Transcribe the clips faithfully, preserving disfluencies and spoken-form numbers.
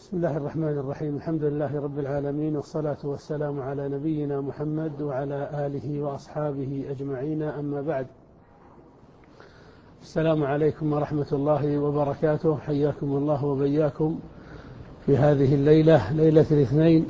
بسم الله الرحمن الرحيم. الحمد لله رب العالمين، والصلاة والسلام على نبينا محمد وعلى آله وأصحابه أجمعين، أما بعد. السلام عليكم ورحمة الله وبركاته. حياكم الله وبياكم في هذه الليلة، ليلة الاثنين،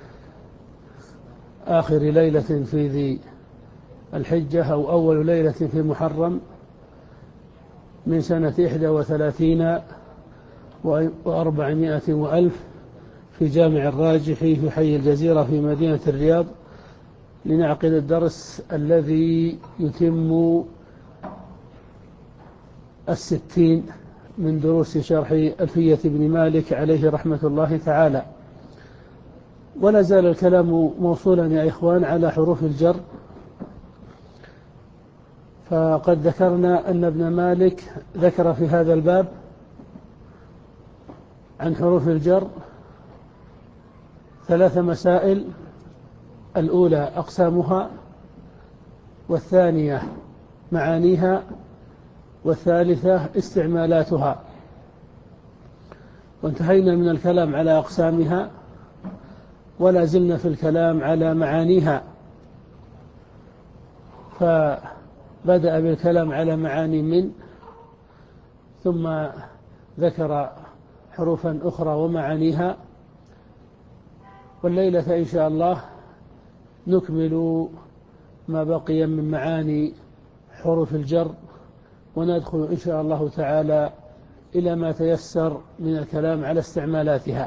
آخر ليلة في ذي الحجة أو أول ليلة في محرم من سنة إحدى وثلاثين وأربعمائة وألف في جامع الراجحي في حي الجزيرة في مدينة الرياض، لنعقد الدرس الذي يتم الستين من دروس شرح ألفية بن مالك عليه رحمة الله تعالى. ولا زال الكلام موصولا يا إخوان على حروف الجر. فقد ذكرنا أن ابن مالك ذكر في هذا الباب عن حروف الجر ثلاث مسائل: الأولى أقسامها، والثانية معانيها، والثالثة استعمالاتها. وانتهينا من الكلام على أقسامها، ولا زلنا في الكلام على معانيها، فبدأ بالكلام على معاني من، ثم ذكر حروفا أخرى ومعانيها. والليلة إن شاء الله نكمل ما بقي من معاني حروف الجر، وندخل إن شاء الله تعالى إلى ما تيسر من الكلام على استعمالاتها.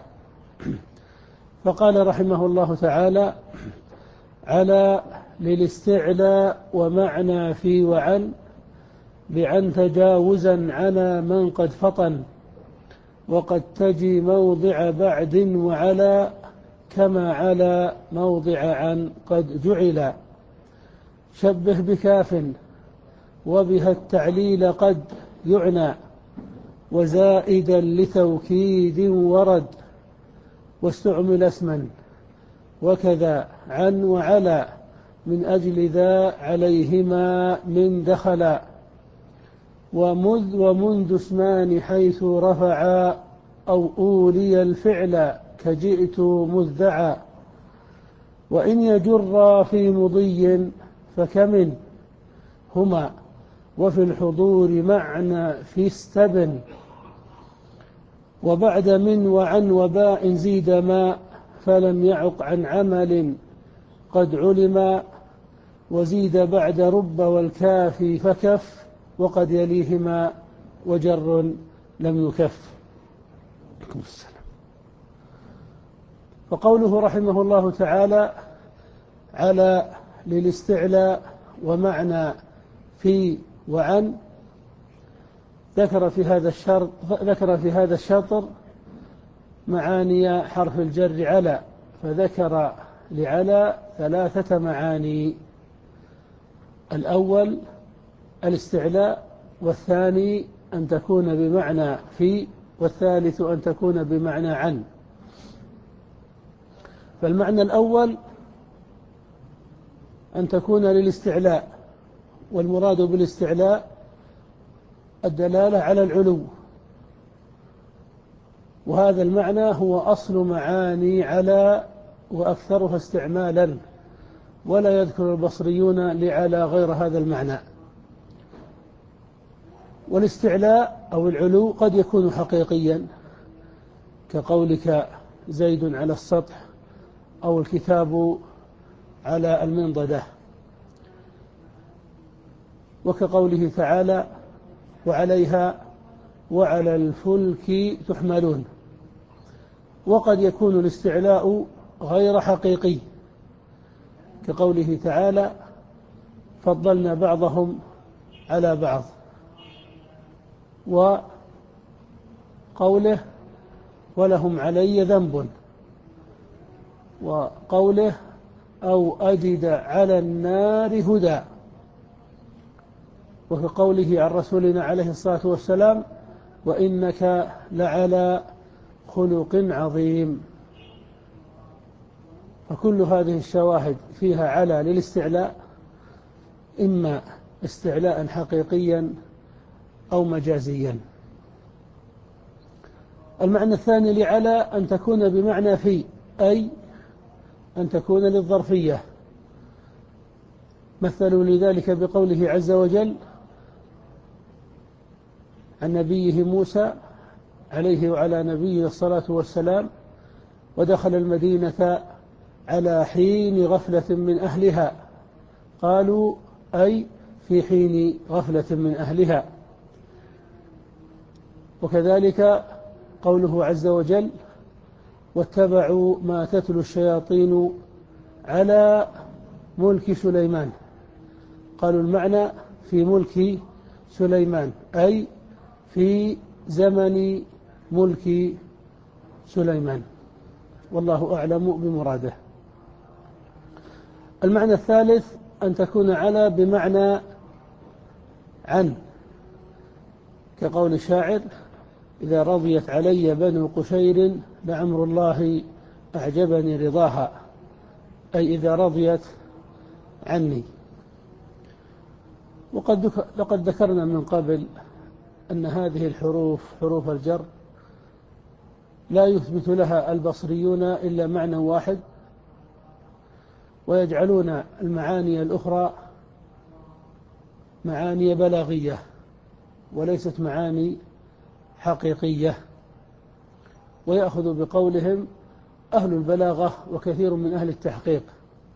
فقال رحمه الله تعالى: على للاستعلاء ومعنى في وعن، بعن تجاوزا على من قد فطن، وقد تجي موضع بعد وعلى، كما على موضع عن قد جعل. شبه بكاف وبها التعليل قد يعنى، وزائدا لتوكيد ورد، واستعمل اسما وكذا عن وعلى، من أجل ذا عليهما من دخلا. ومذ ومنذ اسمان حيث رفعا، أو أولي الفعل كجئت مذعا. وإن يجر في مضي فكمن هما، وفي الحضور معنى في استبن. وبعد من وعن وباء زيد ما، فلم يعق عن عمل قد علما. وزيد بعد رب والكاف فكف، وقد يليهما وجر لم يكف. فقوله رحمه الله تعالى: على للاستعلاء ومعنى في وعن، ذكر في هذا الشرط ذكر في هذا الشطر معاني حرف الجر على، فذكر لعلى ثلاثة معاني: الأول الاستعلاء، والثاني أن تكون بمعنى في، والثالث أن تكون بمعنى عن. فالمعنى الأول أن تكون للاستعلاء، والمراد بالاستعلاء الدلالة على العلو، وهذا المعنى هو أصل معاني على وأكثرها استعمالا، ولا يذكر البصريون لعلى غير هذا المعنى. والاستعلاء أو العلو قد يكون حقيقيا، كقولك زيد على السطح، أو الكتاب على المنضدة، وكقوله تعالى: وعليها وعلى الفلك تحملون. وقد يكون الاستعلاء غير حقيقي، كقوله تعالى: فضلنا بعضهم على بعض، وقوله: ولهم علي ذنب، وقوله: أو أجد على النار هدى، وكقوله عن رسولنا عليه الصلاة والسلام: وإنك لعلى خلق عظيم. فكل هذه الشواهد فيها على للاستعلاء، إما استعلاء حقيقيا أو مجازيا. المعنى الثاني لعلى أن تكون بمعنى في، أي أن تكون للظرفية. مثلوا لذلك بقوله عز وجل عن نبيه موسى عليه وعلى نبيه الصلاة والسلام: ودخل المدينة على حين غفلة من أهلها. قالوا أي في حين غفلة من أهلها. وكذلك قوله عز وجل: واتبعوا ما تتلو الشياطين على ملك سليمان. قالوا المعنى في ملك سليمان، أي في زمن ملك سليمان، والله أعلم بمراده. المعنى الثالث أن تكون على بمعنى عن، كقول الشاعر: إذا رضيت علي بنو قشير لعمر الله أعجبني رضاها، أي إذا رضيت عني. وقد لقد ذكرنا من قبل أن هذه الحروف حروف الجر لا يثبت لها البصريون إلا معنى واحد، ويجعلون المعاني الأخرى معاني بلاغية وليست معاني حقيقية، ويأخذ بقولهم أهل البلاغة وكثير من أهل التحقيق.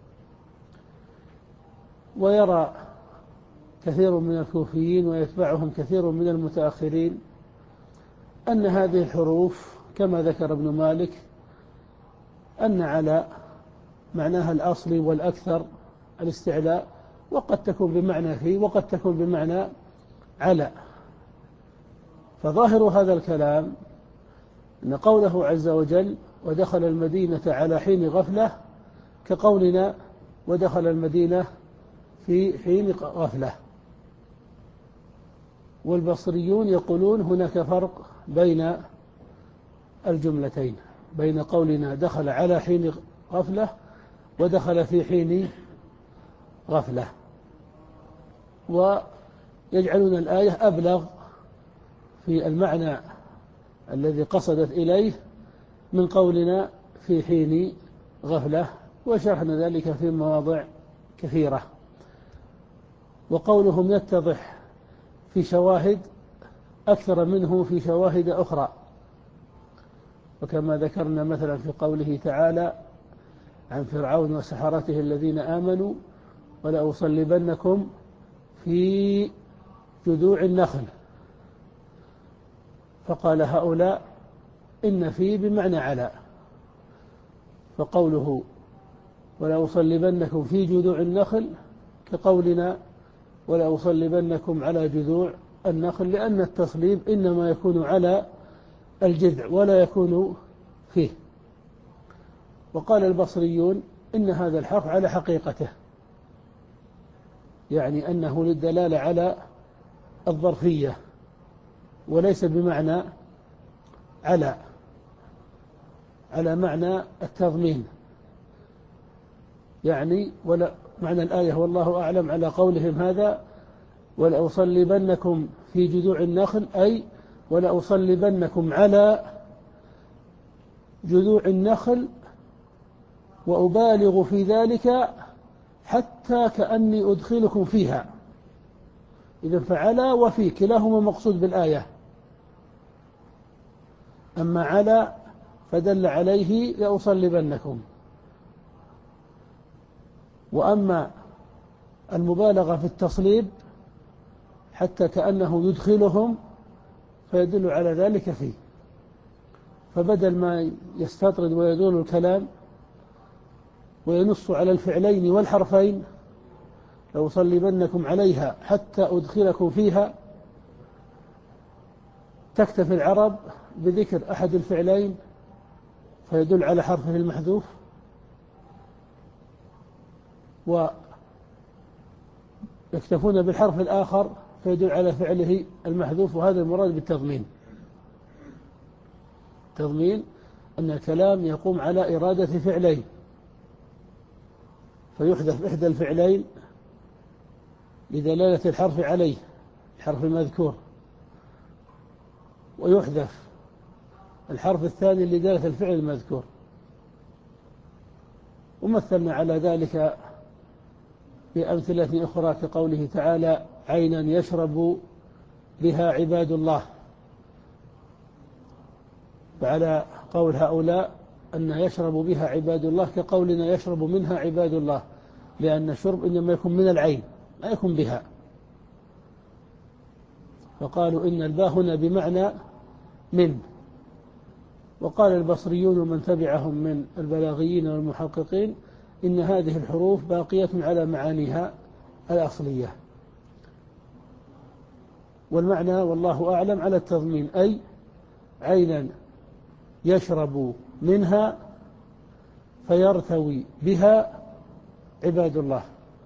ويرى كثير من الكوفيين ويتبعهم كثير من المتأخرين أن هذه الحروف كما ذكر ابن مالك أن على معناها الأصلي والأكثر الاستعلاء، وقد تكون بمعنى في وقد تكون بمعنى على. فظاهر هذا الكلام أن قوله عز وجل: ودخل المدينة على حين غفلة، كقولنا ودخل المدينة في حين غفلة. والبصريون يقولون هناك فرق بين الجملتين، بين قولنا دخل على حين غفلة ودخل في حين غفلة، ويجعلون الآية أبلغ في المعنى الذي قصدت إليه من قولنا في حين غفلة، وشرحنا ذلك في مواضع كثيرة. وقولهم يتضح في شواهد أكثر منه في شواهد أخرى، وكما ذكرنا مثلا في قوله تعالى عن فرعون وسحرته الذين آمنوا: ولأصلبنكم في جذوع النخل. فقال هؤلاء إن في بمعنى على، فقوله ولأصلبنكم في جذوع النخل كقولنا ولأصلبنكم على جذوع النخل، لأن التصليب إنما يكون على الجذع ولا يكون فيه. وقال البصريون إن هذا الحرف على حقيقته، يعني أنه للدلالة على الظرفية وليس بمعنى على على معنى التضمين. يعني ولا معنى الآية والله أعلم على قولهم هذا: ولأصلبنكم في جذوع النخل، أي ولأصلبنكم على جذوع النخل وأبالغ في ذلك حتى كأني أدخلكم فيها. إذن فعلى وفي كلاهما مقصود بالآية، أما على فدل عليه لأصلبنكم، وأما المبالغة في التصليب حتى كأنه يدخلهم فيدل على ذلك فيه. فبدل ما يستطرد ويدور الكلام وينص على الفعلين والحرفين لأصلبنكم عليها حتى أدخلكم فيها، تكتفي العرب بذكر أحد الفعلين فيدل على حرفه المحذوف، ويكتفون بالحرف الآخر فيدل على فعله المحذوف. وهذا المراد بالتضمين. تضمين أن الكلام يقوم على إرادة فعلين، فيحذف إحدى الفعلين لدلالة الحرف عليه، الحرف المذكور، ويحذف الحرف الثاني لدالة الفعل المذكور. ومثلنا على ذلك بأمثلة أخرى كقوله تعالى عينا يشرب بها عباد الله، فعلى قول هؤلاء أن يشرب بها عباد الله كقولنا يشرب منها عباد الله، لأن الشرب إنما يكون من العين لا يكون بها. فقالوا إن الباء هنا بمعنى من. وقال البصريون ومن تبعهم من البلاغيين والمحققين إن هذه الحروف باقية على معانيها الأصلية، والمعنى والله أعلم على التضمين، أي عينا يشرب منها فيرتوي بها عباد الله.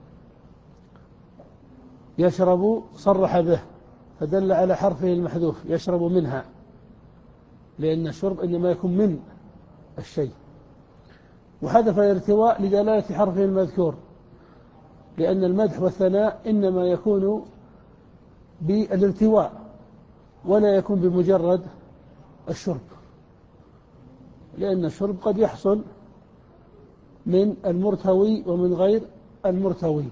يشرب صرح به فدل على حرفه المحذوف يشرب منها، لأن الشرب إنما يكون من الشيء. وحذف الارتواء لدلالة حرفه المذكور، لأن المدح والثناء إنما يكون بالارتواء ولا يكون بمجرد الشرب، لأن الشرب قد يحصل من المرتوي ومن غير المرتوي.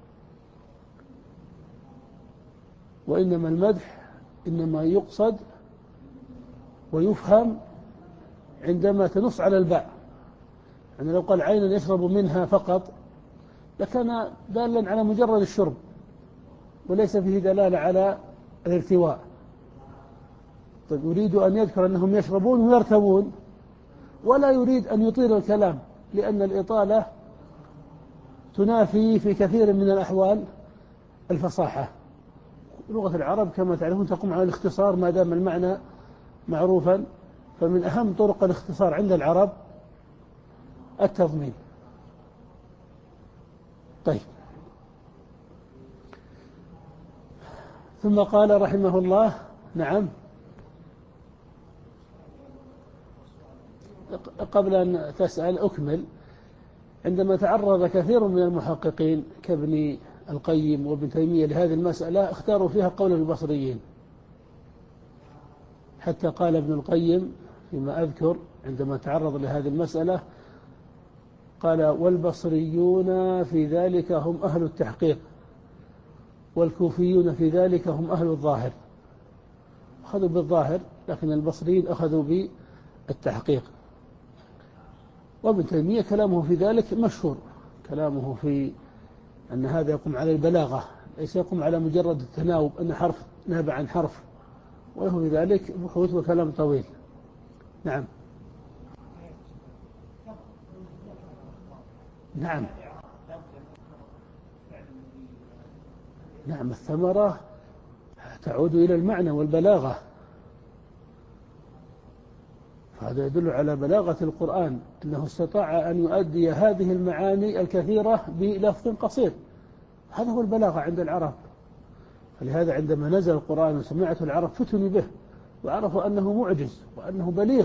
وإنما المدح إنما يقصد ويفهم عندما تنص على الباء. يعني لو قال عينا يشرب منها فقط لكان دالا على مجرد الشرب وليس فيه دلالة على الارتواء. طيب يريد أن يذكر أنهم يشربون ويرتوون، ولا يريد أن يطيل الكلام، لأن الإطالة تنافي في كثير من الأحوال الفصاحة. لغة العرب كما تعرفون تقوم على الاختصار ما دام المعنى معروفا، فمن أهم طرق الاختصار عند العرب التضمين. طيب، ثم قال رحمه الله نعم قبل أن تسأل أكمل. عندما تعرض كثير من المحققين كابن القيم وابن تيمية لهذه المسألة اختاروا فيها قول البصريين، حتى قال ابن القيم فيما أذكر عندما تعرض لهذه المسألة قال والبصريون في ذلك هم أهل التحقيق والكوفيون في ذلك هم أهل الظاهر. أخذوا بالظاهر، لكن البصريين أخذوا بالتحقيق. وابن تيمية كلامه في ذلك مشهور، كلامه في أن هذا يقوم على البلاغة ليس يقوم على مجرد التناوب أن حرف نابع عن حرف، وله في ذلك بحوث وكلام طويل. نعم نعم نعم الثمرة تعود إلى المعنى والبلاغة، هذا يدل على بلاغة القرآن أنه استطاع أن يؤدي هذه المعاني الكثيرة بلفظ قصير. هذا هو البلاغة عند العرب. فلهذا عندما نزل القرآن وسمعته العرب فتنوا به وعرفوا أنه معجز وأنه بليغ.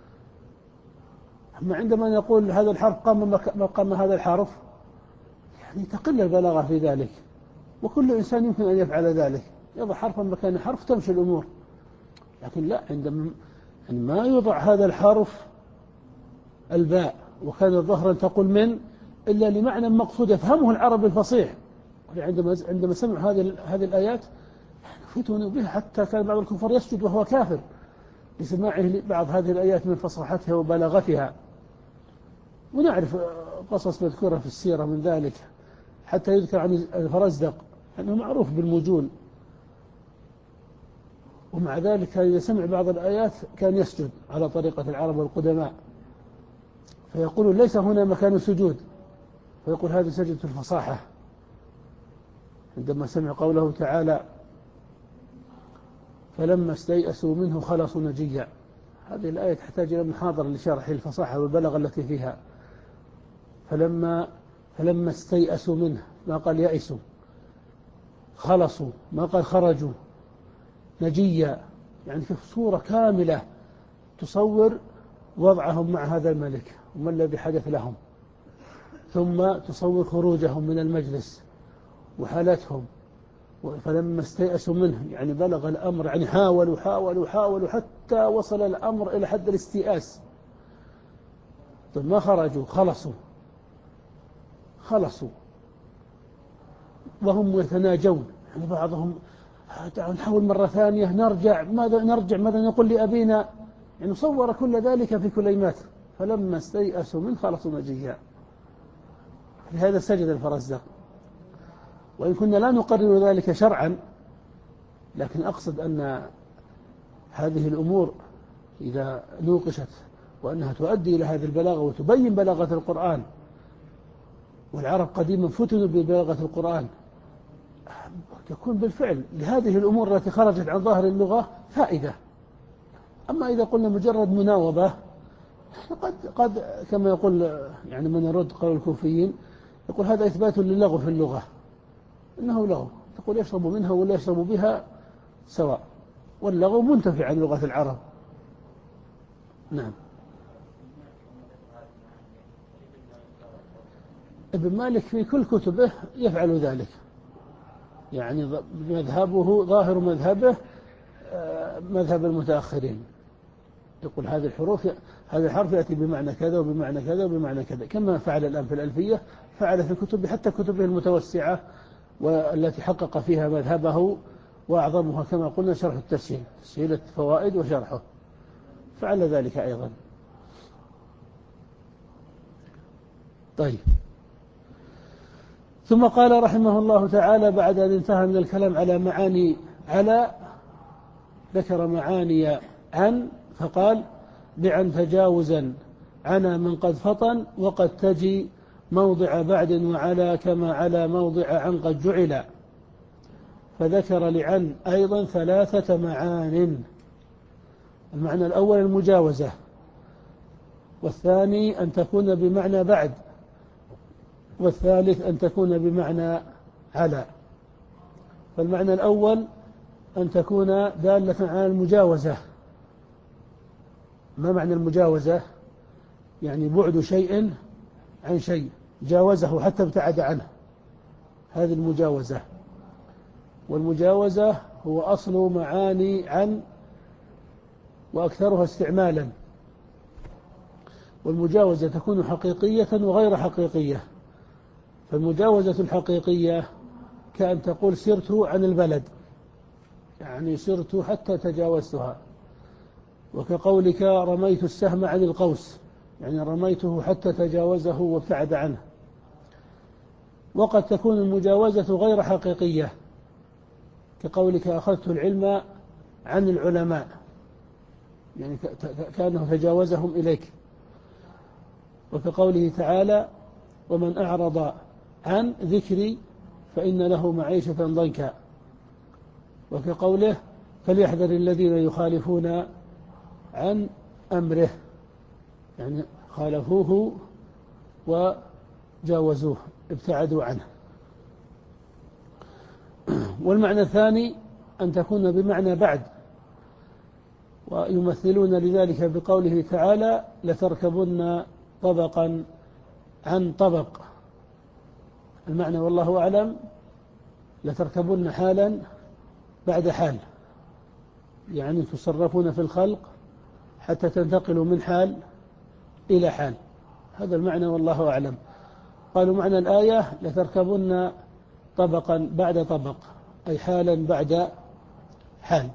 أما عندما نقول هذا الحرف قام مقام هذا الحرف، يعني تقل البلاغة في ذلك، وكل إنسان يمكن أن يفعل ذلك، يضع حرفا مكان حرف تمشي الأمور. لكن لا، عندما ما يوضع هذا الحرف الباء وكان ظهرا تقول من إلا لمعنى مقصود يفهمه العرب الفصيح. عندما عندما سمعوا هذه هذه الآيات فتنوا بها، حتى كان بعض الكفار يسجد وهو كافر لسماعه بعض هذه الآيات من فصاحتها وبلاغتها. ونعرف قصص مذكورة في السيرة من ذلك، حتى يذكر عن الفرزدق أنه معروف بالمجون، ومع ذلك إذا سمع بعض الآيات كان يسجد على طريقة العرب والقدماء، فيقول ليس هنا مكان سجود، فيقول هذه سجدة الفصاحة. عندما سمع قوله تعالى فلما استيأسوا منه خلصوا نجيا، هذه الآية تحتاج إلى محاضرة لشرح الفصاحة والبلاغة التي فيها. فلما فلما استيأسوا منه ما قال يأسوا، خلصوا ما قال خرجوا، نجيا يعني في صورة كاملة تصور وضعهم مع هذا الملك وما الذي حدث لهم، ثم تصور خروجهم من المجلس وحالتهم فلما استيأسوا منه يعني بلغ الأمر، يعني حاولوا حاولوا حاولوا حتى وصل الأمر إلى حد الاستيئاس، طيب ما خرجوا، خلصوا خلصوا وهم يتناجون، يعني بعضهم نحاول مرة ثانية، نرجع ماذا نرجع ماذا نقول لأبينا، يعني صور كل ذلك في كليمات. فلما استيأسوا منه خلصوا نجيا. لهذا سجد الفرزدق. وإن كنا لا نقرر ذلك شرعا، لكن أقصد أن هذه الأمور إذا نوقشت وأنها تؤدي إلى هذه البلاغة وتبين بلاغة القرآن، والعرب قديما فتنوا ببلاغة القرآن، تكون بالفعل لهذه الأمور التي خرجت عن ظاهر اللغة فائدة. أما إذا قلنا مجرد مناوبة، قد, قد كما يقول يعني من يرد قول الكوفيين، يقول هذا إثبات للغو في اللغة، إنه لغو، تقول يشرب منها ولا يشرب بها سواء، واللغو منتفع عن لغة العرب. نعم. ابن مالك في كل كتبه يفعل ذلك، يعني مذهبه ظاهر مذهبه مذهب المتأخرين، يقول هذه الحروف هذا الحرف يأتي بمعنى كذا وبمعنى كذا وبمعنى كذا، كما فعل الآن في الألفية، فعل في كتب حتى كتبه المتوسعة والتي حقق فيها مذهبه، وأعظمها كما قلنا شرح التسهيل، تسهيل الفوائد وشرحه، فعل ذلك أيضا. طيب، ثم قال رحمه الله تعالى بعد أن انتهى من الكلام على معاني على، ذكر معاني عن، فقال بعن تجاوزا عنا من قد فطن، وقد تجي موضع بعد وعلى كما على موضع عن قد جعل. فذكر لعن أيضا ثلاثة معان. المعنى الأول المجاوزة، والثاني أن تكون بمعنى بعد، والثالث أن تكون بمعنى على. فالمعنى الأول أن تكون دالة على المجاوزة. ما معنى المجاوزة؟ يعني بعد شيء عن شيء، جاوزه حتى ابتعد عنه، هذه المجاوزة. والمجاوزة هو أصل معاني عن وأكثرها استعمالا. والمجاوزة تكون حقيقية وغير حقيقية. فالمجاوزة الحقيقية كأن تقول سرت عن البلد، يعني سرت حتى تجاوزتها. وكقولك رميت السهم عن القوس، يعني رميته حتى تجاوزه وابتعد عنه. وقد تكون المجاوزة غير حقيقية، كقولك أخذت العلم عن العلماء، يعني كأنه تجاوزهم إليك. وكقوله تعالى ومن أعرض عن ذكري فإن له معيشة ضنكا. وكقوله فليحذر الذين يخالفون عن أمره، يعني خالفوه وجاوزوه ابتعدوا عنه. والمعنى الثاني أن تكون بمعنى بعد، ويمثلون لذلك بقوله تعالى لتركبن طبقا عن طبق. المعنى والله أعلم لتركبن حالا بعد حال، يعني تصرفون في الخلق حتى تنتقلوا من حال إلى حال، هذا المعنى والله أعلم. قالوا معنى الآية لتركبن طبقا بعد طبق، أي حالا بعد حال.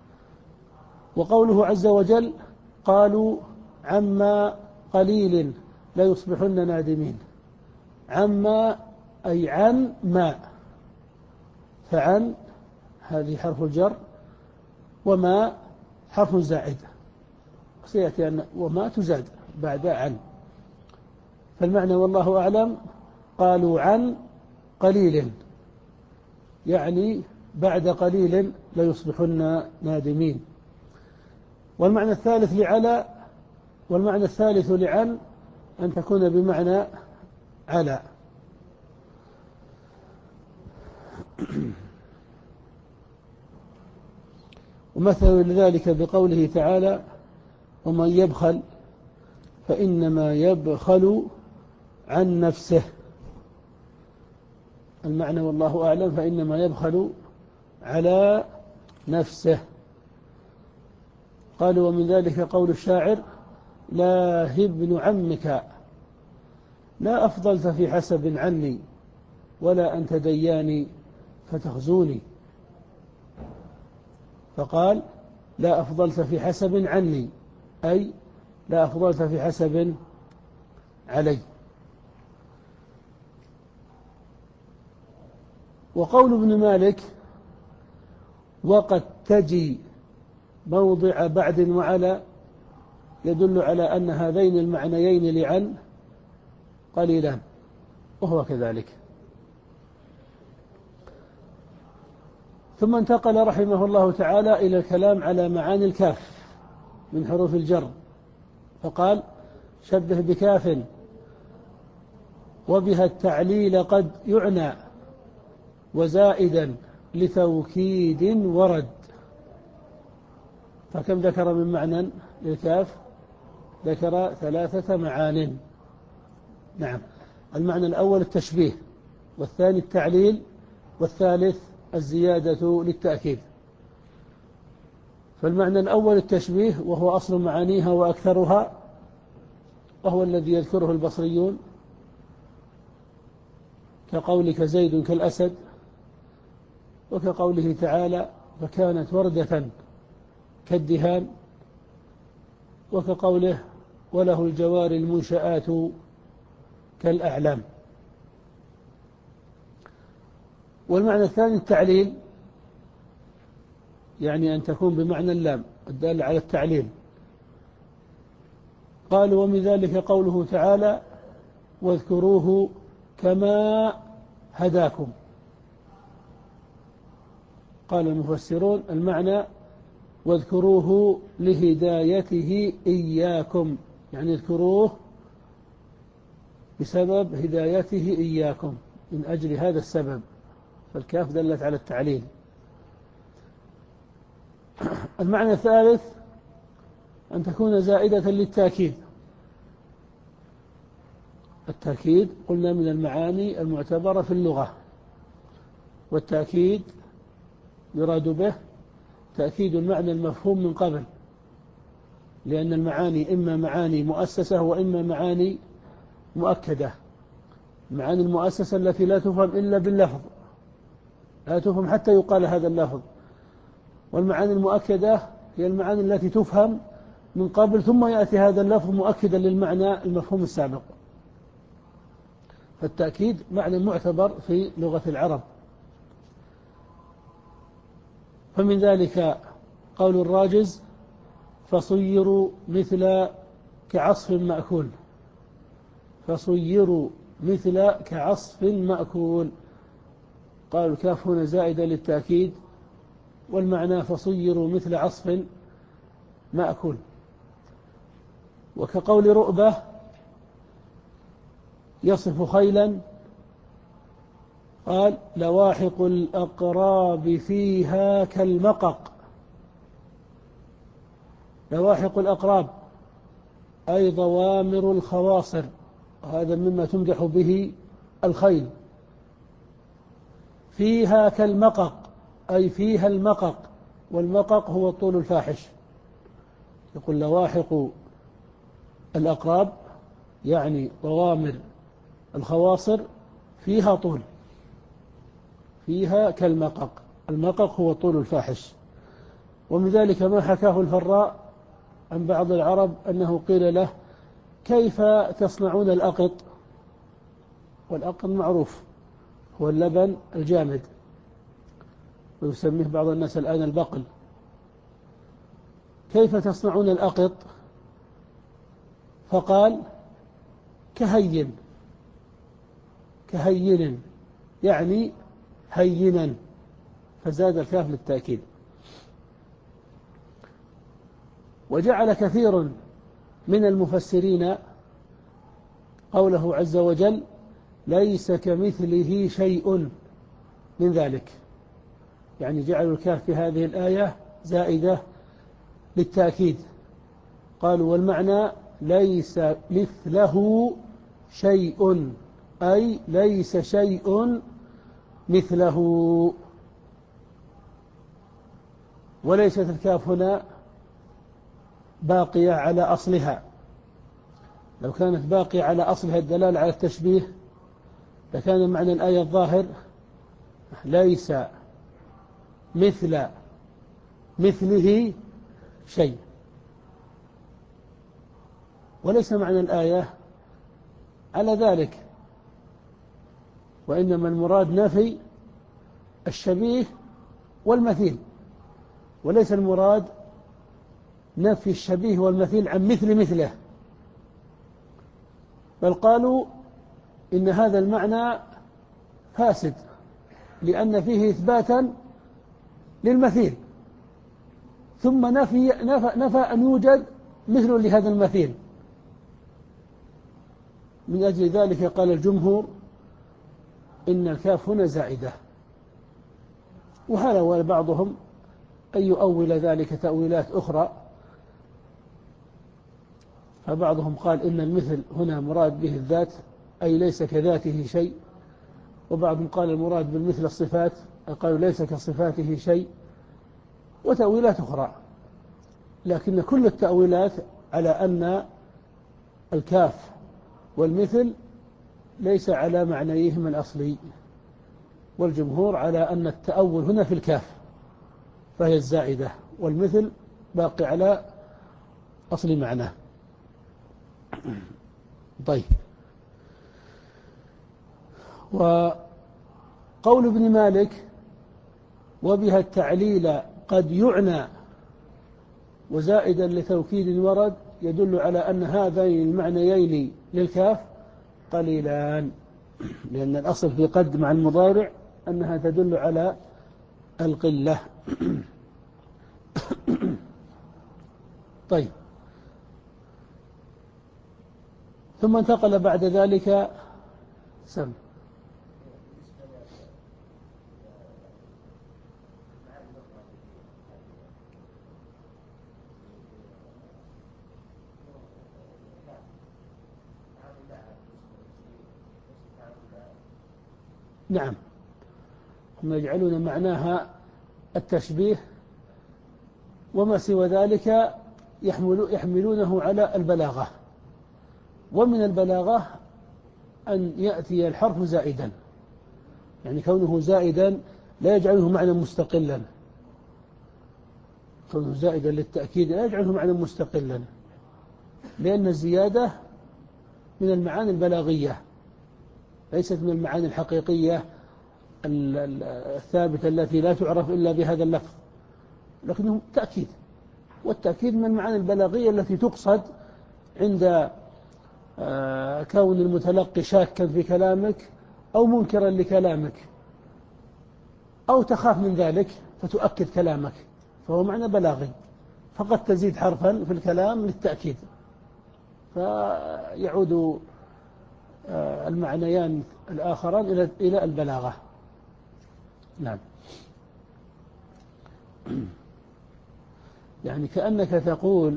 وقوله عز وجل قالوا عما قليل لا يصبحن نادمين. عما أي عن ما، فعن هذه حرف الجر، وما حرف زائد، سيأتي أن وما تزاد بعد عن. فالمعنى والله أعلم قالوا عن قليل، يعني بعد قليل لا يصبحن نادمين. والمعنى الثالث لعلى، والمعنى الثالث لعن أن تكون بمعنى على. ومثل لذلك بقوله تعالى ومن يبخل فإنما يبخل عن نفسه. المعنى والله أعلم فإنما يبخل على نفسه. قالوا ومن ذلك قول الشاعر: لا ابن عمك لا أفضلت في حسب عني، ولا أنت دياني فتخزوني. فقال: لا أفضلت في حسب عني، أي لا أفضلت في حسب علي. وقول ابن مالك: وقد تجي موضع بعد وعلى، يدل على أن هذين المعنيين لعن قليلان، وهو كذلك. ثم انتقل رحمه الله تعالى إلى الكلام على معاني الكاف من حروف الجر، فقال: شبه بكاف وبها التعليل قد يعنى، وزائدا لتوكيد ورد. فكم ذكر من معنى للكاف؟ ذكر ثلاثة معان. نعم، المعنى الأول التشبيه، والثاني التعليل، والثالث الزيادة للتأكيد. فالمعنى الأول التشبيه، وهو أصل معانيها وأكثرها، وهو الذي يذكره البصريون، كقولك زيد كالأسد، وكقوله تعالى: فكانت وردة كالدهان، وكقوله: وله الجوار المنشآت كالأعلام. والمعنى الثاني التعليل، يعني أن تكون بمعنى اللام الدال على التعليل. قالوا ومن ذلك قوله تعالى: واذكروه كما هداكم. قال المفسرون: المعنى واذكروه لهدايته إياكم، يعني اذكروه بسبب هدايته إياكم، من أجل هذا السبب. فالكاف دلت على التعليل. المعنى الثالث أن تكون زائدة للتأكيد. التأكيد قلنا من المعاني المعتبرة في اللغة، والتأكيد يراد به تأكيد المعنى المفهوم من قبل، لأن المعاني إما معاني مؤسسة وإما معاني مؤكدة. المعاني المؤسسة التي لا تفهم إلا باللفظ، لا تفهم حتى يقال هذا اللفظ. والمعاني المؤكدة هي المعاني التي تفهم من قبل ثم يأتي هذا اللفظ مؤكدا للمعنى المفهوم السابق. فالتأكيد معنى معتبر في لغة العرب. فمن ذلك قول الراجز: فصيروا مثل كعصف مأكول. فصيروا مثل كعصف مأكول. قالوا الكاف هنا زائدة للتأكيد، والمعنى فصيروا مثل عصف مأكول. وكقول رؤبة: يصف خيلا، قال: لواحق الأقراب فيها كالمقق. لواحق الأقراب أي ضوامر الخواصر، وهذا مما تمدح به الخيل. فيها كالمقق أي فيها المقق، والمقق هو الطول الفاحش. يقول لواحق الأقراب يعني ضوامر الخواصر فيها طول، فيها كالمقق. المقق هو الطول الفاحش. ومن ذلك ما حكاه الفراء عن بعض العرب أنه قيل له: كيف تصنعون الأقط؟ والأقط معروف هو اللبن الجامد، ويسميه بعض الناس الآن البقل. كيف تصنعون الأقط؟ فقال: كهين. كهين يعني هينا، فزاد الكاف للتأكيد. وجعل كثير من المفسرين قوله عز وجل: ليس كمثله شيء من ذلك، يعني جعلوا الكاف في هذه الآية زائدة للتأكيد. قالوا والمعنى ليس مثله شيء، أي ليس شيء مثله. وليست الكاف هنا باقية على أصلها. لو كانت باقية على أصلها الدلالة على التشبيه لكان معنى الآية الظاهر ليس مثل مثله شيء، وليس معنى الآية على ذلك، وإنما المراد نفي الشبيه والمثيل، وليس المراد نفي الشبيه والمثيل عن مثل مثله. بل قالوا إن هذا المعنى فاسد لأن فيه إثباتا للمثيل ثم نفي, نفى, نفى أن يوجد مثل لهذا المثيل. من أجل ذلك قال الجمهور إن الكاف هنا زائدة، وحاول بعضهم أن يؤول ذلك تأويلات أخرى، فبعضهم قال إن المثل هنا مراد به الذات أي ليس كذاته شيء، وبعضهم قال المراد بالمثل الصفات قالوا ليس كصفاته شيء، وتأويلات أخرى. لكن كل التأويلات على أن الكاف والمثل ليس على معنيهما الأصلي، والجمهور على أن التأول هنا في الكاف فهي الزائدة، والمثل باقي على أصل معناه. طيب، وقول ابن مالك وبها التعليل قد يعنى وزائدا لتوكيد ورد يدل على أن هذين المعنيين للكاف قليلان، لأن الأصل في قد مع المضارع أنها تدل على القلة. طيب، ثم انتقل بعد ذلك سم نعم، هم يجعلون معناها التشبيه، وما سوى ذلك يحملونه على البلاغة، ومن البلاغة أن يأتي الحرف زائدا، يعني كونه زائدا لا يجعله معنى مستقلا، كونه زائدا للتأكيد لا يجعله معنى مستقلا، لأن الزيادة من المعاني البلاغية ليست من المعاني الحقيقية الثابتة التي لا تعرف إلا بهذا اللفظ، لكنه تأكيد، والتأكيد من المعاني البلاغية التي تقصد عند كون المتلقي شاكا في كلامك أو منكرا لكلامك أو تخاف من ذلك فتؤكد كلامك، فهو معنى بلاغي، فقد تزيد حرفا في الكلام للتأكيد، فيعود المعنيان الآخران إلى البلاغة. نعم، يعني كأنك تقول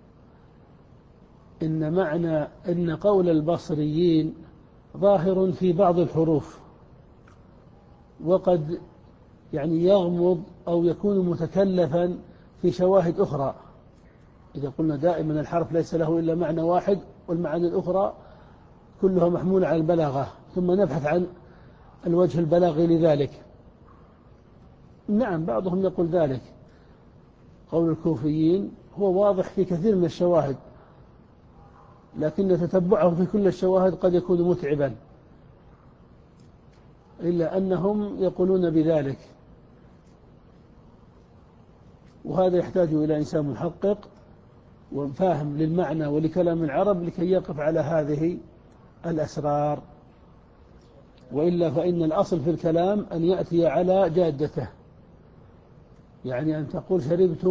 إن معنى إن قول البصريين ظاهر في بعض الحروف وقد يعني يغمض أو يكون متكلفا في شواهد أخرى. إذا قلنا دائما الحرف ليس له إلا معنى واحد والمعاني الأخرى كلها محمولة على البلاغة، ثم نبحث عن الوجه البلاغي لذلك. نعم، بعضهم يقول ذلك، قول الكوفيين هو واضح في كثير من الشواهد، لكن تتبعه في كل الشواهد قد يكون متعبا، إلا أنهم يقولون بذلك، وهذا يحتاج إلى إنسان محقق وفاهم للمعنى ولكلام العرب لكي يقف على هذه الأسرار، وإلا فإن الأصل في الكلام أن يأتي على جادته، يعني أن تقول شربت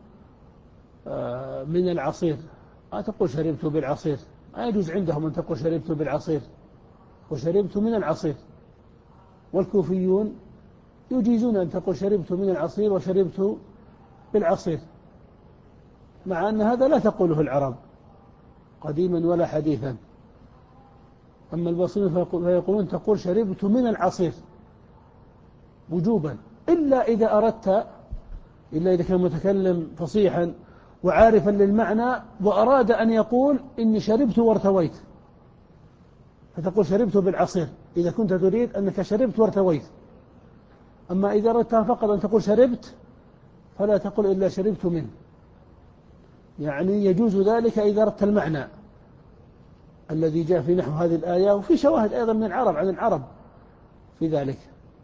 من العصير، ما تقول شربت بالعصير، ما يجوز عندهم أن تقول شربت بالعصير، وشربت من العصير، والكوفيون يجيزون أن تقول شربت من العصير وشربت بالعصير، مع أن هذا لا تقوله العرب قديما ولا حديثا. أما البصريون فيقولون تقول شربت من العصير وجوبا، إلا إذا أردت إلا إذا كان متكلم فصيحا وعارفا للمعنى وأراد أن يقول إني شربت وارتويت، فتقول شربت بالعصير إذا كنت تريد أنك شربت وارتويت. أما إذا أردت فقط أن تقول شربت فلا تقول إلا شربت منه، يعني يجوز ذلك إذا أردت المعنى الذي جاء في نحو هذه الآية. وفي شواهد أيضا من العرب عن العرب في ذلك.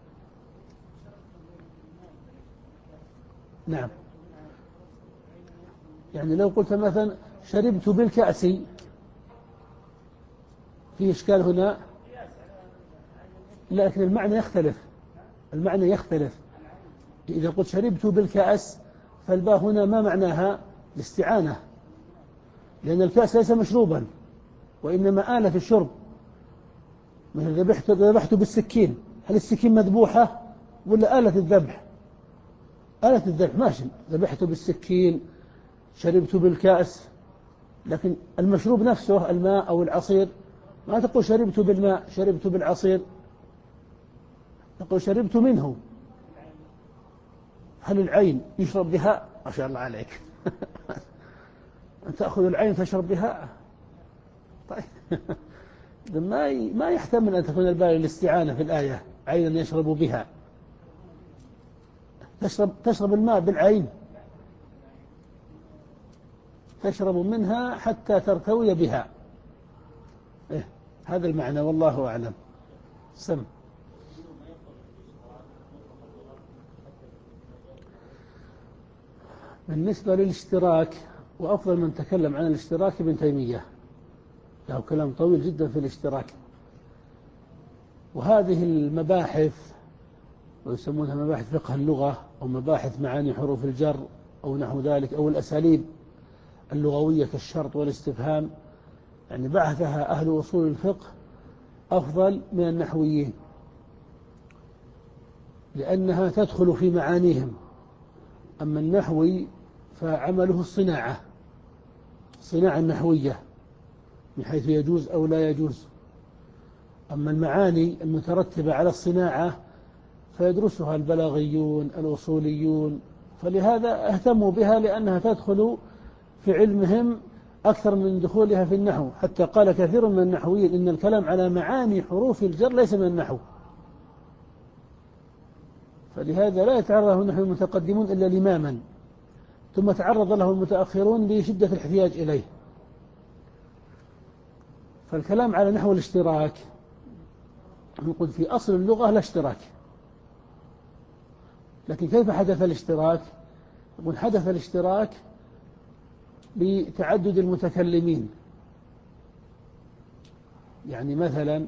نعم، يعني لو قلت مثلا شربت بالكأس في إشكال هنا، لكن المعنى يختلف، المعنى يختلف. إذا قلت شربت بالكأس فالباء هنا ما معناها الاستعانة، لأن الكأس ليس مشروبا وإنما آلة الشرب. مثل ذبحت ذبحت بالسكين، هل السكين مذبوحة ولا آلة الذبح؟ آلة الذبح ماشي، ذبحت بالسكين، شربت بالكأس. لكن المشروب نفسه الماء أو العصير ما تقول شربت بالماء، شربت بالعصير، تقول شربت منه. هل العين يشرب بها؟ ما شاء الله عليك أن تأخذ العين تشرب بها؟ طيب ما ما يحتمل أن تكون الباء للاستعانة في الآية عينا يشرب بها. تشرب تشرب الماء بالعين، تشرب منها حتى ترتوي بها. إيه هذا المعنى والله أعلم. سم. بالنسبة للاشتراك، وأفضل من تكلم عن الاشتراك ابن تيمية، له كلام طويل جدا في الاشتراك. وهذه المباحث ويسمونها مباحث فقه اللغة أو مباحث معاني حروف الجر أو نحو ذلك، أو الأساليب اللغوية كالشرط والاستفهام، يعني بعثها أهل أصول الفقه أفضل من النحويين، لأنها تدخل في معانيهم. أما النحوي فعمله الصناعة، الصناعة النحوية من حيث يجوز أو لا يجوز. أما المعاني المترتبة على الصناعة فيدرسها البلاغيون الأصوليون، فلهذا اهتموا بها لأنها تدخل في علمهم أكثر من دخولها في النحو. حتى قال كثير من النحويين إن الكلام على معاني حروف الجر ليس من النحو، فلهذا لا يتعرض له نحو المتقدمون إلا لماما، ثم تعرض له المتأخرون لشدة الاحتياج إليه. فالكلام على نحو الاشتراك نقول في أصل اللغة لا اشتراك، لكن كيف حدث الاشتراك؟ نقول حدث الاشتراك بتعدد المتكلمين. يعني مثلا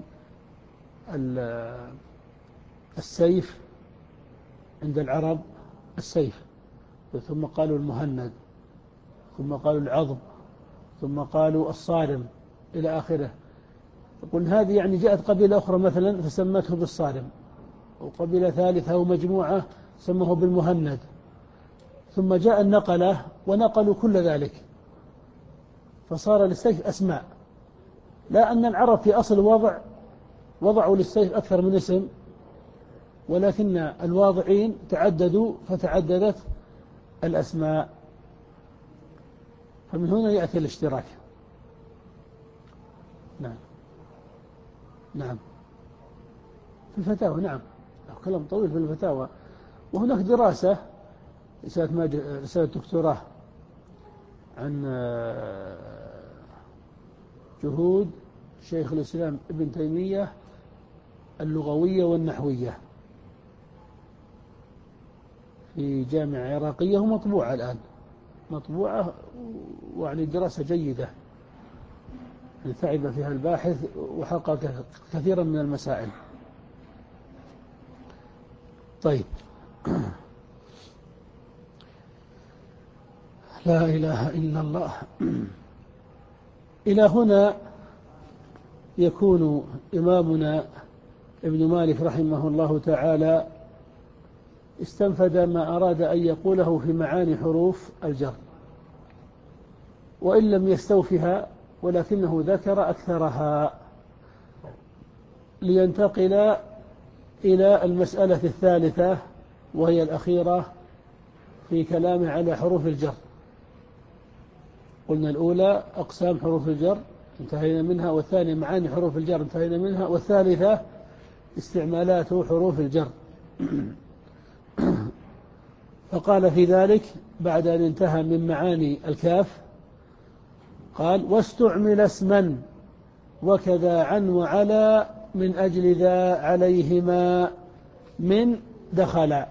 السيف عند العرب السيف، ثم قالوا المهند، ثم قالوا العظم، ثم قالوا الصارم إلى آخره. يقول هذه يعني جاءت قبيلة أخرى مثلا فسمته بالصارم، وقبيلة ثالثة ومجموعة سموه بالمهند، ثم جاء النقلة ونقلوا كل ذلك فصار للسيف أسماء. لا أن العرب في أصل الوضع وضعوا للسيف أكثر من اسم، ولكن الواضعين تعددوا فتعددت الأسماء، فمن هنا يأتي الاشتراك. نعم نعم في الفتاوى، نعم كلام طويل في الفتاوى. وهناك دراسة رسالة دكتوراه عن جهود شيخ الإسلام ابن تيمية اللغوية والنحوية في جامعة عراقية ومطبوعة الآن، مطبوعة، ويعني دراسة جيدة تعب فيها الباحث وحقق كثيرا من المسائل. طيب لا إله إلا الله. إلى هنا يكون إمامنا ابن مالك رحمه الله تعالى استنفد ما أراد أن يقوله في معاني حروف الجر، وإن لم يستوفها ولكنه ذكر أكثرها، لينتقل إلى المسألة الثالثة وهي الأخيرة في كلامه على حروف الجر. قلنا الأولى أقسام حروف الجر انتهينا منها، والثانية معاني حروف الجر انتهينا منها، والثالثة استعمالات حروف الجر. فقال في ذلك بعد أن انتهى من معاني الكاف قال: واستعمل اسما وكذا عن وعلى من أجل ذا عليهما من دخلا.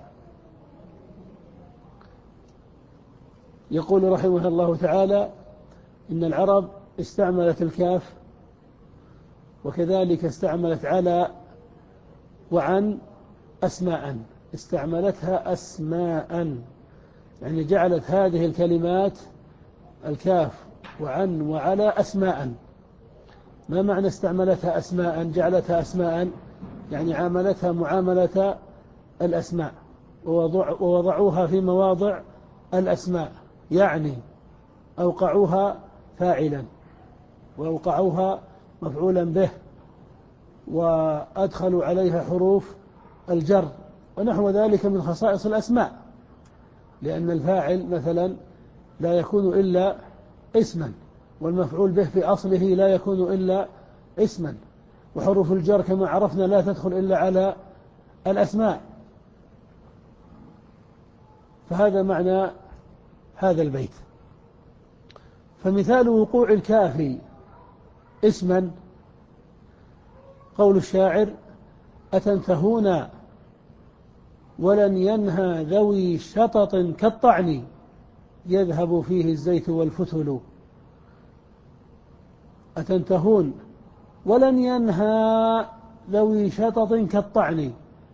يقول رحمه الله تعالى إن العرب استعملت الكاف وكذلك استعملت على وعن أسماء، استعملتها أسماء، يعني جعلت هذه الكلمات الكاف وعن وعلى أسماء. ما معنى استعملتها أسماء؟ جعلتها أسماء يعني عاملتها معاملة الأسماء ووضعوها في مواضع الأسماء، يعني أوقعوها فاعلا وأوقعوها مفعولا به وأدخلوا عليها حروف الجر ونحو ذلك من خصائص الأسماء، لأن الفاعل مثلا لا يكون إلا اسما، والمفعول به في أصله لا يكون إلا اسما، وحروف الجر كما عرفنا لا تدخل إلا على الأسماء. فهذا معنى هذا البيت. فمثال وقوع الكاف اسما قول الشاعر: أتنتهون ولن ينهى ذوي شطط كالطعن يذهب فيه الزيت والفتل. أتنتهون ولن ينهى ذوي شطط كالطعن،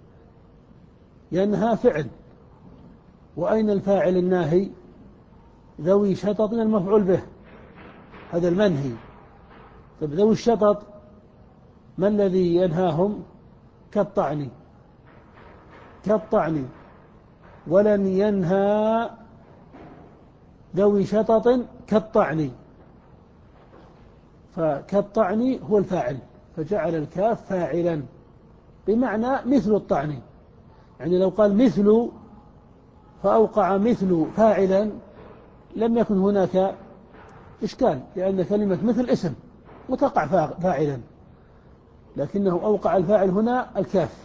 ينهى فعل، وأين الفاعل الناهي؟ ذوي شطط المفعول به، هذا المنهي. طيب ذوي الشطط ما الذي ينهاهم؟ كالطعن، كالطعن. ولن ينهى ذوي شطط كالطعن، فكالطعن هو الفاعل، فجعل الكاف فاعلا بمعنى مثل الطعن. يعني لو قال مثل فأوقع مثل فاعلا لم يكن هناك إشكال، لأن كلمة مثل اسم وتقع فاعلا، لكنه أوقع الفاعل هنا الكاف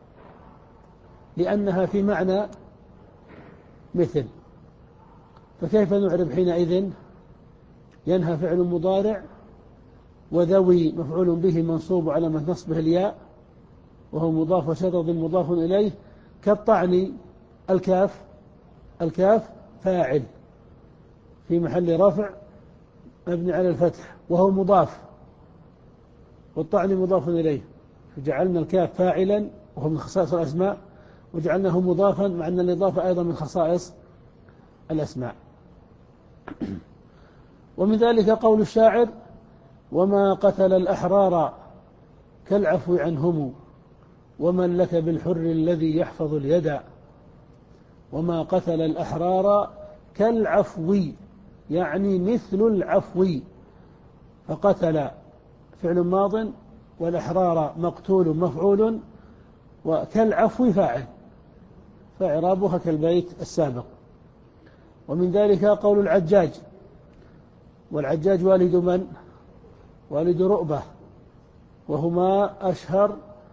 لأنها في معنى مثل. فكيف نعرب حينئذ؟ ينهى فعل مضارع وذوي مفعول به منصوب على ما نصبه الياء وهو مضاف وشطط مضاف إليه، كالطعن الكاف، الكاف فاعل في محل رفع مبني على الفتح وهو مضاف، والطعن مضاف إليه، فجعلنا الكاف فاعلا وهو من خصائص الأسماء، وجعلناه مضافا مع أن الإضافة أيضا من خصائص الأسماء. ومن ذلك قول الشاعر: وما قتل الأحرار كالعفو عنهم ومن لك بالحر الذي يحفظ اليد. وما قتل الأحرار كالعفو يعني مثل العفو، فقتل فعل ماض والأحرار مقتول مفعول وكالعفو فاعل، فإعرابها كالبيت السابق. ومن ذلك قول العجاج، والعجاج والد من؟ والد رؤبة، وهما أشهر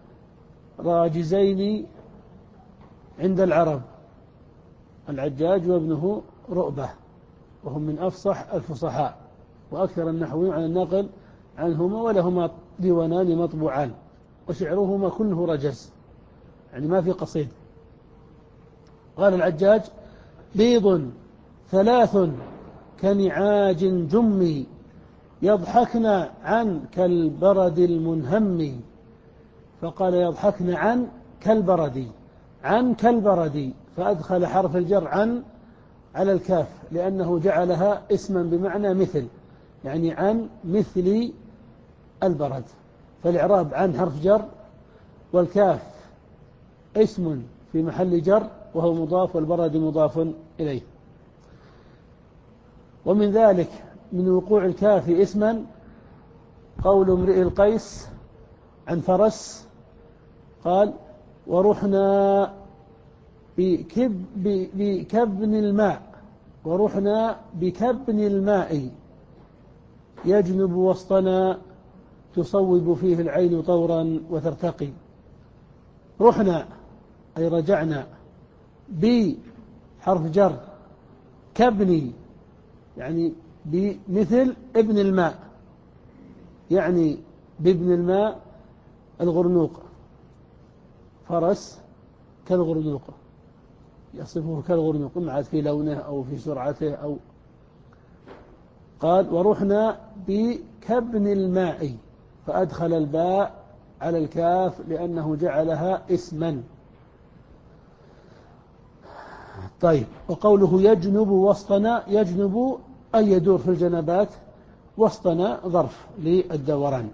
راجزين عند العرب، العجاج وابنه رؤبة، وهم من أفصح الفصحاء وأكثر النحويين عن النقل عنهما، ولهما ديوانان مطبوعان وشعرهما كله رجز، يعني ما في قصيد. قال العجاج: بيض ثلاث كنعاج جمي يضحكن عن كالبرد المنهم. فقال يضحكن عن كالبرد، عن كالبرد، فأدخل حرف الجر عن على الكاف لأنه جعلها اسما بمعنى مثل، يعني عن مثل البرد، فالإعراب عن حرف جر والكاف اسم في محل جر وهو مضاف والبرد مضاف إليه. ومن ذلك من وقوع الكاف اسما قول امرئ القيس عن فرس قال: ورحنا بكب بكبن الماء، ورحنا بكبن الماء يجنب وسطنا تصوب فيه العين طورا وترتقي. رحنا أي رجعنا، بحرف جر، كبني يعني بمثل ابن الماء، يعني بابن الماء الغرنوق، فرس كالغرنوق، يصفه كالغرنوق، إما في لونه أو في سرعته أو. قال ورحنا بكبن الماء، فأدخل الباء على الكاف لأنه جعلها اسما. طيب، وقوله يجنب وسطنا، يجنب أي يدور في الجنبات، وسطنا ظرف للدوران.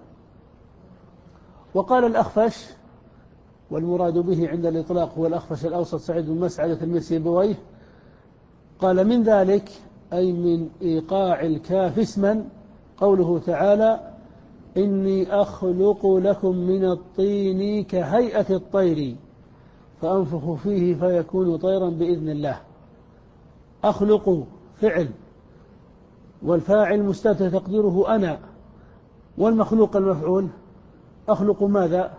وقال الأخفش، والمراد به عند الإطلاق هو الأخفش الأوسط سعيد بن مسعدة تلميذ سيبويه، قال من ذلك أي من إيقاع الكاف اسما قوله تعالى إني أخلق لكم من الطين كهيئة الطير فأنفخ فيه فيكون طيرا بإذن الله. أخلق فعل، والفاعل مستتر تقديره أنا، والمخلوق المفعول أخلق ماذا؟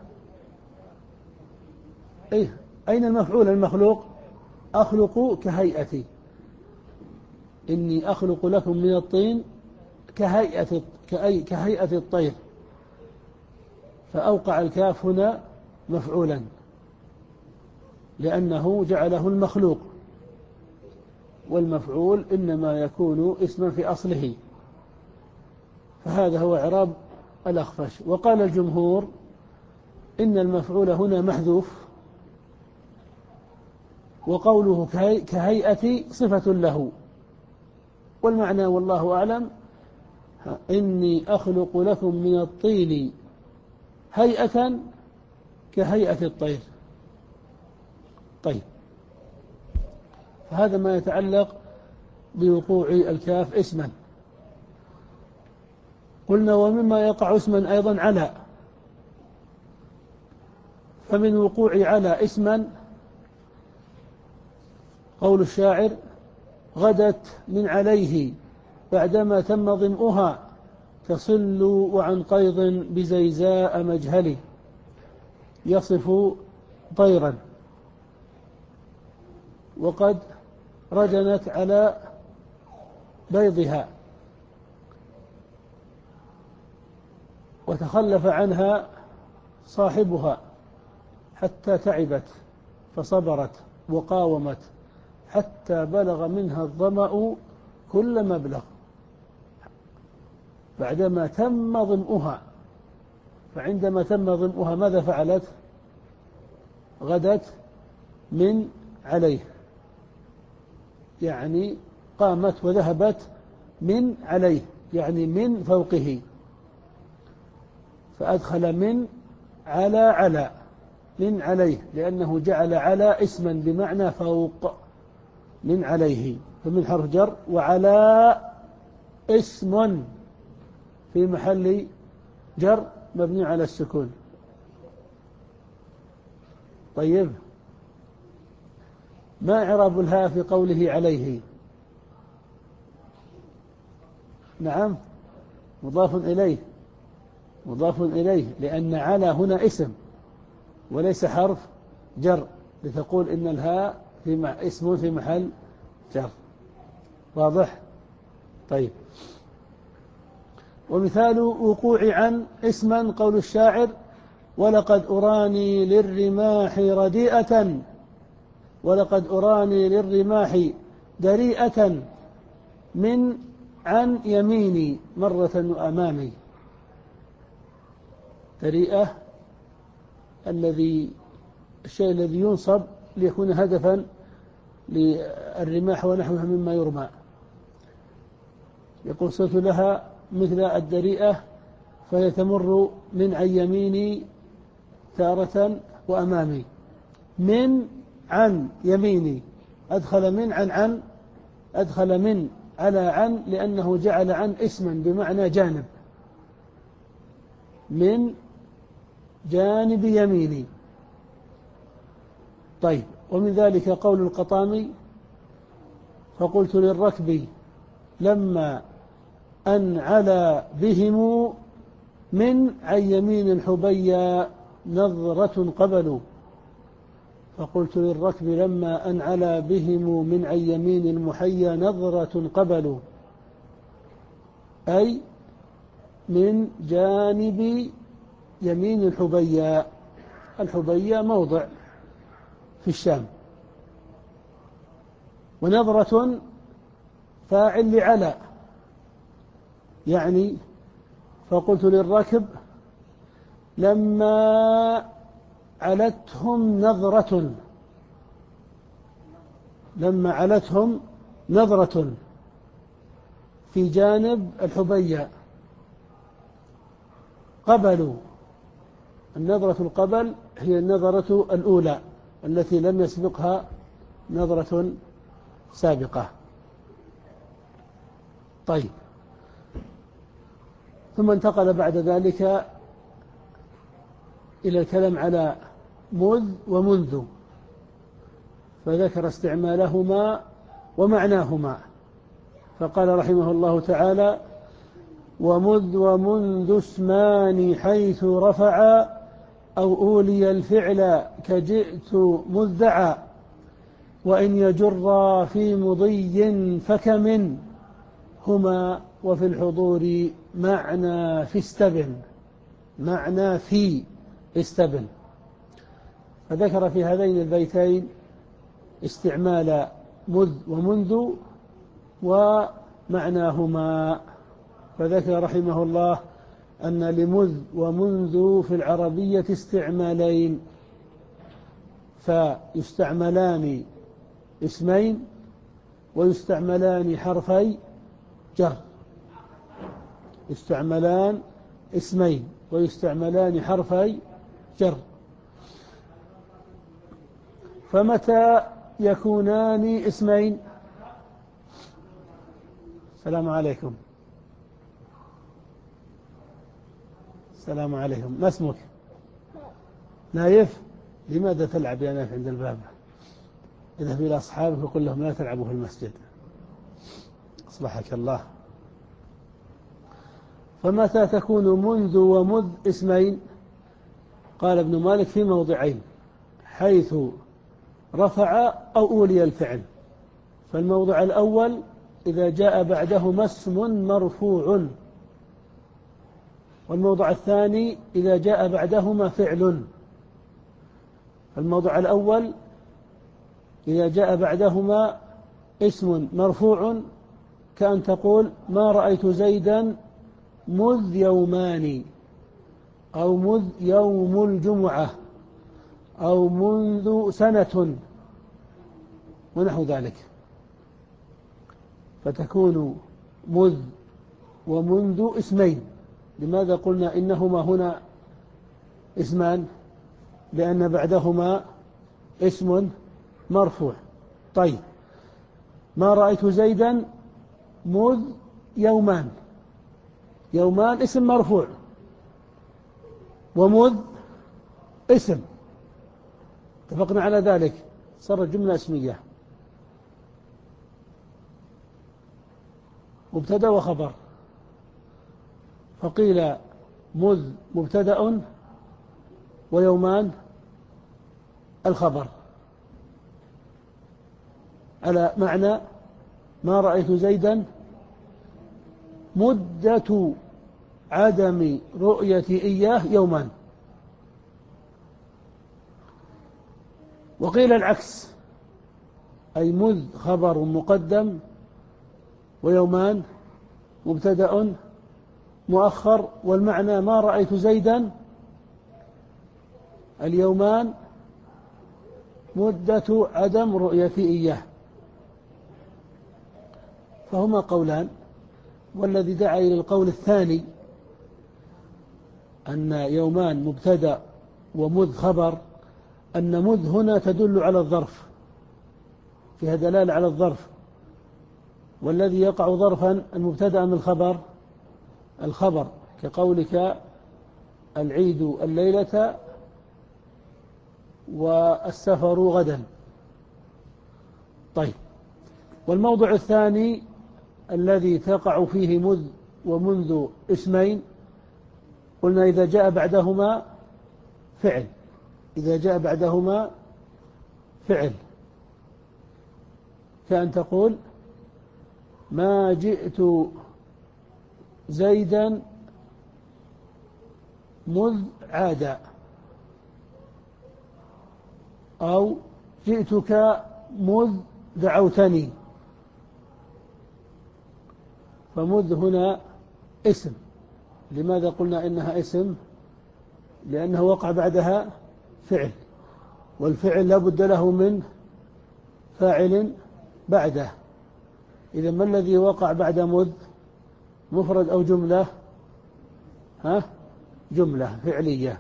إيه؟ أين المفعول المخلوق؟ أخلق كهيئتي، إني أخلق لكم من الطين كهيئة كهيئة الطير، فأوقع الكاف هنا مفعولا لأنه جعله المخلوق، والمفعول إنما يكون اسما في أصله. فهذا هو إعراب الأخفش. وقال الجمهور إن المفعول هنا محذوف، وقوله كهيئة صفة له، والمعنى والله أعلم إني أخلق لكم من الطين هيئة كهيئة الطير. طيب، فهذا ما يتعلق بوقوع الكاف اسما. قلنا ومما يقع اسما أيضا على، فمن وقوع على اسما قول الشاعر غدت من عليه بعدما تم ظمؤها تصل وعن قيض بزيزاء مجهل، يصف طيرا. وقد رجنت على بيضها وتخلف عنها صاحبها حتى تعبت فصبرت وقاومت حتى بلغ منها الظمأ كل مبلغ، بعدما تم ظمؤها. فعندما تم ظمؤها ماذا فعلت؟ غدت من عليه، يعني قامت وذهبت من عليه، يعني من فوقه، فأدخل من على على من عليه، لأنه جعل على اسما بمعنى فوق من عليه، فمن حرف جر، وعلى اسم في محل جر مبني على السكون. طيب، ما إعراب الهاء في قوله عليه؟ نعم، مضاف إليه، مضاف إليه، لأن على هنا اسم وليس حرف جر، لتقول إن الهاء في اسم في محل جر. واضح؟ طيب، ومثال وقوع عن اسما قول الشاعر ولقد أراني للرماح رديئة، ولقد أراني للرماح دريئة من عن يميني مرة أمامي. دريئة الذي الشيء الذي ينصب ليكون هدفا للرماح ونحوها مما يرمى، يقول صرت لها مثل الدريئة فهي تمر من عن يميني تارة وأمامي. من عن يميني، أدخل من عن عن أدخل من على عن لأنه جعل عن اسما بمعنى جانب، من جانب يميني. طيب، ومن ذلك قول القطامي: فقلت للركب لما أن علا بهم من عن يمين الحبيا نظرة قبلوا. فقلت للركب لما أن علا بهم من عن يمين المحيا نظرة قبلوا، أي من جانب يمين الحبيا. الحبيا موضع في الشام. ونظرة فاعل لعلى، يعني فقلت للراكب لما علتهم نظرة، لما علتهم نظرة في جانب الحبيا قبلوا. النظرة القبل هي النظرة الأولى التي لم يسبقها نظرة سابقة. طيب، ثم انتقل بعد ذلك إلى الكلام على مذ ومنذ، فذكر استعمالهما ومعناهما، فقال رحمه الله تعالى: ومذ ومنذ اسمان حيث رفع أو أولي الفعل كجئت مذعا، وإن يجر في مضي فكمن هما وفي الحضور معنى في استبن، معنى في استبن. فذكر في هذين البيتين استعمال مذ ومنذ ومعناهما، فذكر رحمه الله أن لمذ ومنذ في العربية استعمالين، فيستعملان اسمين ويستعملان حرفي جر، يستعملان اسمين ويستعملان حرفي جر. فمتى يكونان اسمين؟ السلام عليكم. السلام عليكم. ما اسمك؟ نايف. لماذا تلعب يا نايف عند الباب؟ اذهب إلى أصحابك وقل لهم لا تلعبوا في المسجد. أصلحك الله. فمتى تكون منذ ومذ اسمين؟ قال ابن مالك: في موضعين: حيث رفع أو أولي الفعل. فالموضع الأول إذا جاء بعدهما اسم مرفوع، والموضع الثاني إذا جاء بعدهما فعل. الموضع الأول إذا جاء بعدهما اسم مرفوع، كأن تقول: ما رأيت زيدا مذ يومان، أو مذ يوم الجمعة، أو منذ سنة، ونحو ذلك. فتكون مذ ومنذ اسمين. لماذا قلنا إنهما هنا اسمان؟ لأن بعدهما اسم مرفوع. طيب، ما رأيت زيدا مذ يومان، يومان اسم مرفوع، ومذ اسم، اتفقنا على ذلك، صارت جملة اسمية، مبتدأ وخبر. فقيل مذ مبتدأ ويومان الخبر، على معنى ما رأيت زيدا مدة عدم رؤيتي إياه يومان. وقيل العكس، أي مذ خبر مقدم ويومان مبتدأ مؤخر، والمعنى ما رأيت زيدا اليومان مدة عدم رؤيتي إياه. فهما قولان، والذي دعا إلى القول الثاني أن يومان مبتدأ ومذ خبر، أن مذ هنا تدل على الظرف، فيها دلالة على الظرف، والذي يقع ظرفا المبتدأ من الخبر الخبر، كقولك العيد الليلة والسفر غدا، طيب، والموضع الثاني الذي تقع فيه مذ ومنذ اسمين، قلنا إذا جاء بعدهما فعل، إذا جاء بعدهما فعل، كأن تقول ما جئت زيدا مذ عاد، أو جئتك مذ دعوتني. فمذ هنا اسم. لماذا قلنا إنها اسم؟ لأنه وقع بعدها فعل، والفعل لا بد له من فاعل بعده. إذا ما الذي وقع بعد مذ؟ مفرد أو جملة؟ ها؟ جملة فعلية.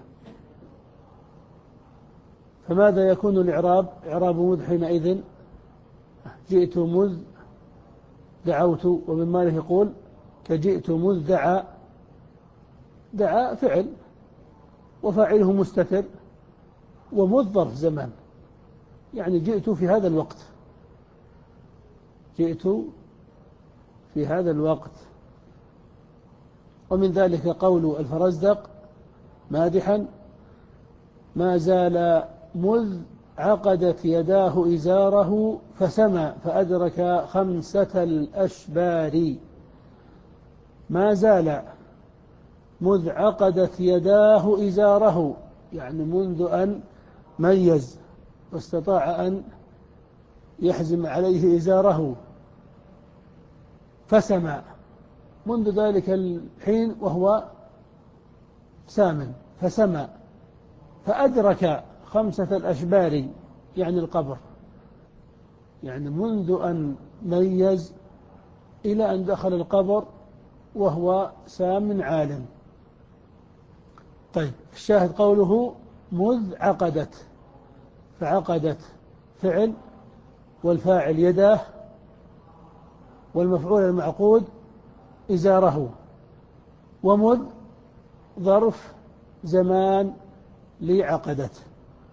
فماذا يكون الإعراب؟ إعراب مذ حينئذ جئت مذ دعوت، ومن ماله يقول كجئت مذ دعا. دعا فعل وفاعله مستتر، ومذ ظرف زمان، يعني جئت في هذا الوقت، جئت في هذا الوقت. ومن ذلك قول الفرزدق مادحا ما زال مذ عقدت يداه إزاره فسمى فأدرك خمسة الأشبار. ما زال مذ عقدت يداه إزاره، يعني منذ أن ميز واستطاع أن يحزم عليه إزاره، فسمى منذ ذلك الحين وهو سامن، فسمى فأدرك خمسة الأشبار، يعني القبر، يعني منذ أن ميز إلى أن دخل القبر وهو سام عالم. طيب، الشاهد قوله مذ عقدت، فعقدت فعل، والفاعل يداه، والمفعول المعقود إزاره، ومذ ظرف زمان لعقدت.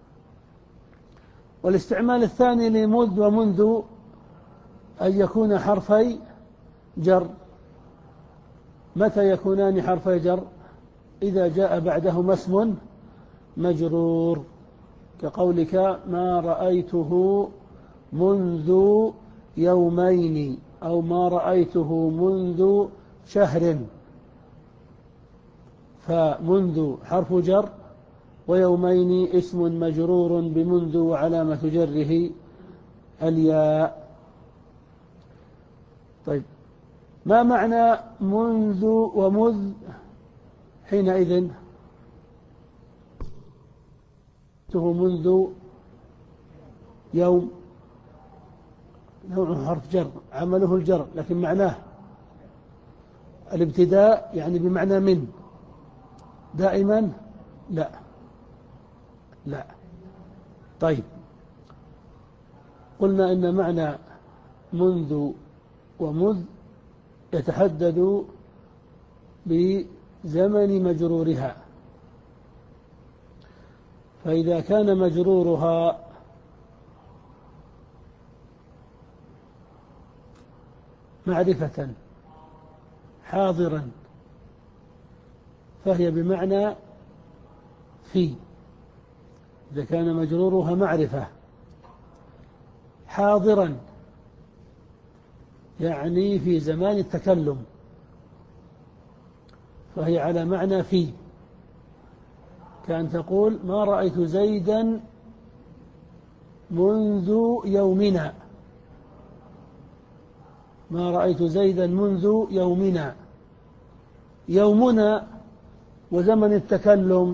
والاستعمال الثاني لمذ ومنذ أن يكون حرفي جر. متى يكونان حرفي جر؟ إذا جاء بعدهما اسم مجرور، كقولك ما رأيته منذ يومين، أو ما رأيته منذ شهر. فمنذ حرف جر، ويومين اسم مجرور بمنذ وعلامة جره الياء. طيب، ما معنى منذ ومذ حينئذ؟ منذ يوم نوع حرف جر، عمله الجر، لكن معناه الابتداء، يعني بمعنى من دائما؟ لا لا. طيب، قلنا إن معنى منذ ومذ يتحدد بزمن مجرورها، فإذا كان مجرورها معرفة حاضرا فهي بمعنى في. إذا كان مجرورها معرفة حاضرا يعني في زمان التكلم، فهي على معنى في، كأن تقول ما رأيت زيدا منذ يومنا، ما رأيت زيدا منذ يومنا. يومنا وزمن التكلم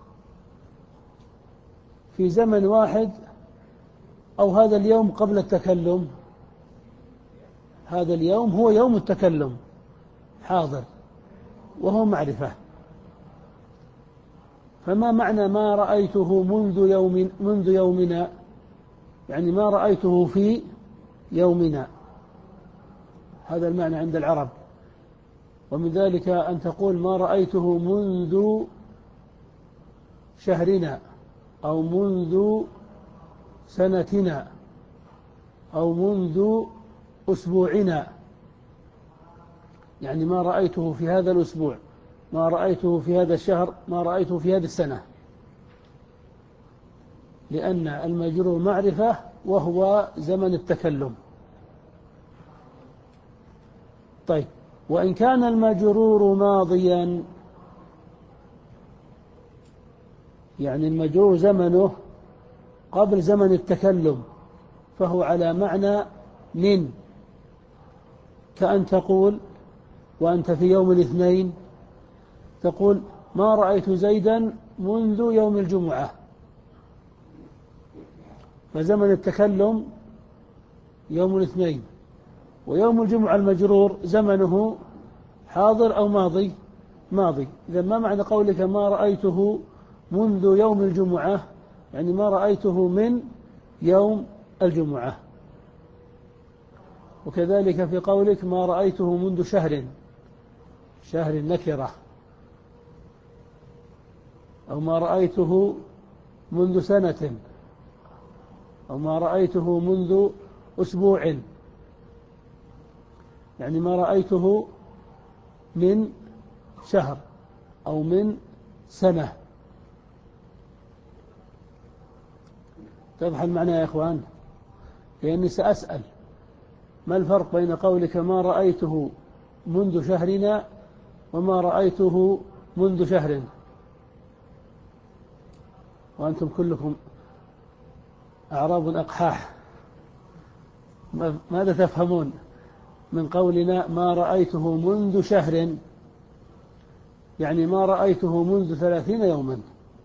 في زمن واحد، أو هذا اليوم قبل التكلم؟ هذا اليوم هو يوم التكلم حاضر وهو معرفة. فما معنى ما رأيته منذ يوم منذ يومنا؟ يعني ما رأيته في يومنا، هذا المعنى عند العرب. ومن ذلك أن تقول ما رأيته منذ شهرنا، أو منذ سنتنا، أو منذ أسبوعنا، يعني ما رأيته في هذا الأسبوع، ما رأيته في هذا الشهر، ما رأيته في هذه السنة، لأن المجرور معرفة وهو زمن التكلم. طيب، وإن كان المجرور ماضيا، يعني المجرور زمنه قبل زمن التكلم، فهو على معنى من، كأن تقول وأنت في يوم الاثنين تقول ما رأيت زيدا منذ يوم الجمعة، فزمن التكلم يوم الاثنين، ويوم الجمعة المجرور زمنه حاضر أو ماضي؟ ماضي. إذا ما معنى قولك ما رأيته منذ يوم الجمعة؟ يعني ما رأيته من يوم الجمعة. وكذلك في قولك ما رأيته منذ شهر، شهر نكرة، أو ما رأيته منذ سنة، أو ما رأيته منذ أسبوع، يعني ما رأيته من شهر أو من سنة. تفهم المعنى يا إخوان؟ لأني سأسأل ما الفرق بين قولك ما رأيته منذ شهرنا وما رأيته منذ شهر، وأنتم كلكم أعراب أقحاح، ماذا تفهمون من قولنا ما رأيته منذ شهر؟ يعني ما رأيته منذ ثلاثين يوما.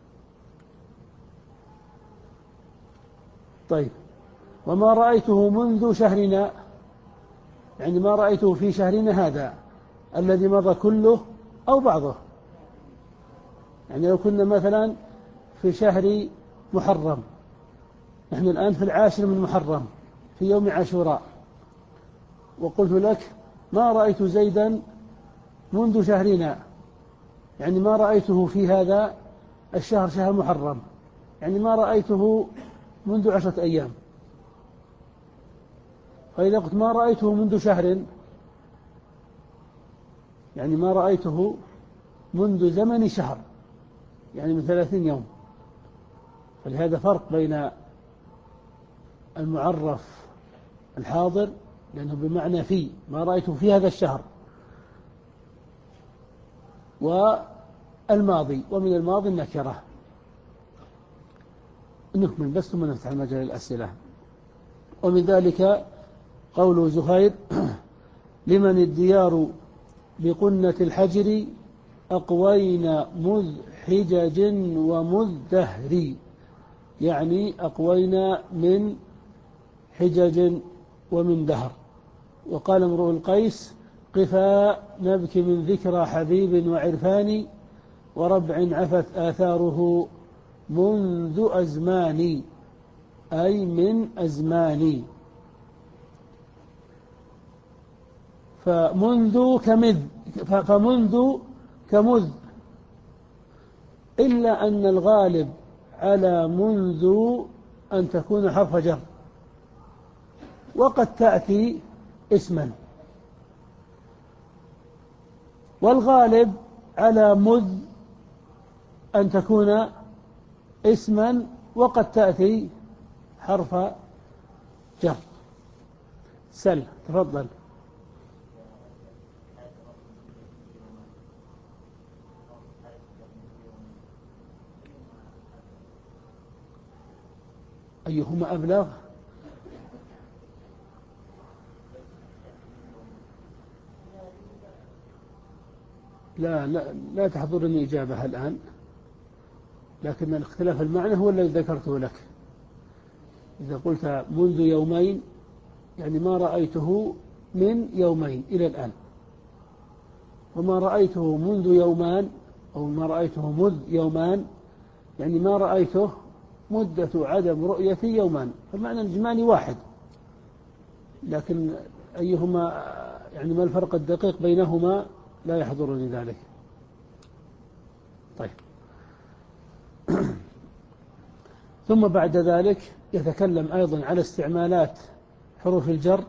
طيب، وما رأيته منذ شهرنا، يعني ما رأيته في شهرنا هذا الذي مضى كله أو بعضه. يعني لو كنا مثلا في شهر محرم، نحن الآن في العاشر من محرم في يوم عاشوراء، وقلت لك ما رأيت زيدا منذ شهرنا، يعني ما رأيته في هذا الشهر شهر محرم، يعني ما رأيته منذ عشرة أيام. فإذا قلت ما رأيته منذ شهر، يعني ما رأيته منذ زمن شهر، يعني من ثلاثين يوم. فلهذا فرق بين المعرف الحاضر لأنه بمعنى في، ما رأيته في هذا الشهر، والماضي، ومن الماضي النكرة. نكمل بس ثم نفتح مجال الأسئلة. ومن ذلك قول زهير لمن الديار بقنة الحجر أقوين مذ حجج ومذ دهر، يعني أقوين من حجج ومن دهر. وقال امرؤ القيس قفا نبكي من ذكرى حبيب وعرفان، وربع عفت آثاره منذ أزمان، أي من أزمان. فمنذ كمذ، فمنذ كمذ، إلا أن الغالب على منذ أن تكون حرف جر، وقد تأتي اسما، والغالب على مذ أن تكون اسما وقد تأتي حرف جر. سل تفضل. أيهما أبلغ؟ لا لا لا تحضرني إجابة الآن، لكن الاختلاف المعنى هو الذي ذكرته لك. إذا قلت منذ يومين، يعني ما رأيته من يومين إلى الآن، وما رأيته منذ يومان، أو ما رأيته مذ يومان، يعني ما رأيته مدة عدم رؤيتي يومان، فالمعنى الإجمالي واحد، لكن أيهما يعني ما الفرق الدقيق بينهما لا يحضرني ذلك. طيب. ثم بعد ذلك يتكلم أيضا على استعمالات حروف الجر،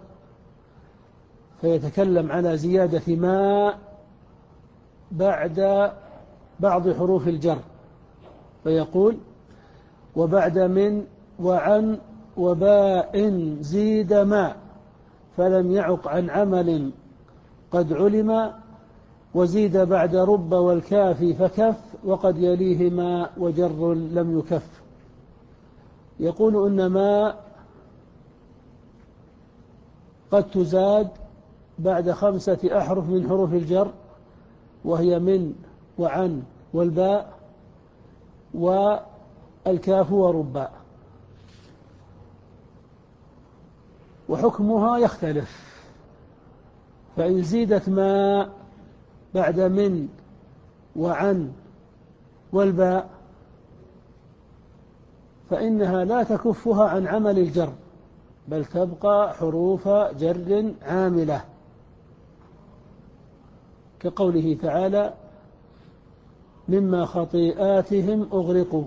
فيتكلم على زيادة ما بعد بعض حروف الجر، فيقول: وبعد من وعن وباء زيد ما فلم يعق عن عمل قد علم، وزيد بعد رب والكاف فكف، وقد يليهما وجر لم يكف. يقول إن ما قد تزاد بعد خمسة أحرف من حروف الجر، وهي من وعن والباء والكاف ورباء، وحكمها يختلف. فإن زيدت ما بعد من وعن والباء فإنها لا تكفها عن عمل الجر، بل تبقى حروف جر عاملة، كقوله تعالى: مما خطيئاتهم أغرقوا.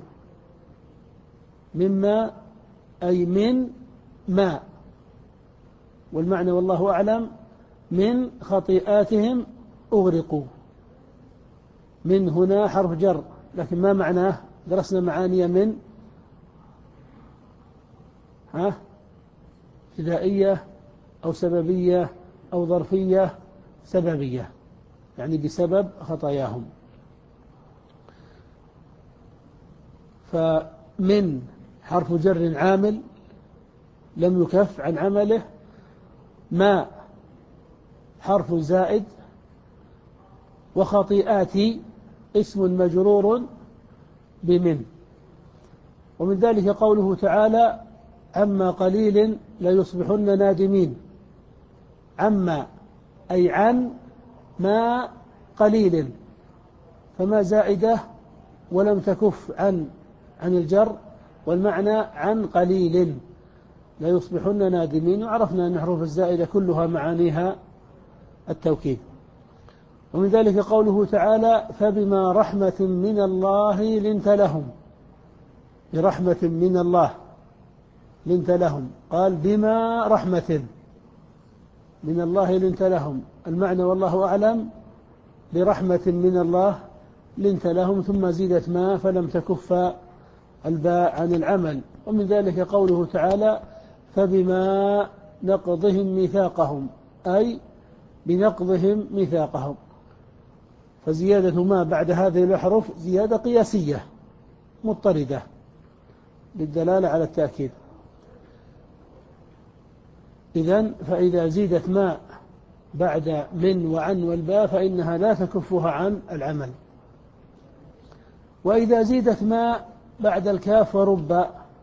مما أي من ما، والمعنى والله أعلم من خطيئاتهم أغرقوا. من هنا حرف جر، لكن ما معناه؟ درسنا معاني من ها ابتدائية أو سببية أو ظرفية سببية، يعني بسبب خطاياهم. فمن حرف جر عامل لم يكف عن عمله. ما حرف زائد. وخطيئاتي اسم مجرور بمن. ومن ذلك قوله تعالى: عما قليل ليصبحن نادمين. عما أي عن ما قليل، فما زائدة ولم تكف عن عن الجر، والمعنى عن قليل ليصبحن نادمين. وعرفنا أن حروف الزائدة كلها معانيها التوكيد. ومن ذلك قوله تعالى: فبما رحمة من الله لنت لهم. برحمة من الله لنت لهم، قال بما رحمة من الله لنت لهم، المعنى والله أعلم برحمة من الله لنت لهم، ثم زيدت ما فلم تكف الباء عن العمل. ومن ذلك قوله تعالى: فبما نقضهم ميثاقهم، أي بنقضهم ميثاقهم. فزيادة ما بعد هذه الأحرف زيادة قياسية مضطردة للدلالة على التأكيد. إذن فإذا زيدت ما بعد من وعن والباء فإنها لا تكفها عن العمل. وإذا زيدت ما بعد الكاف ورب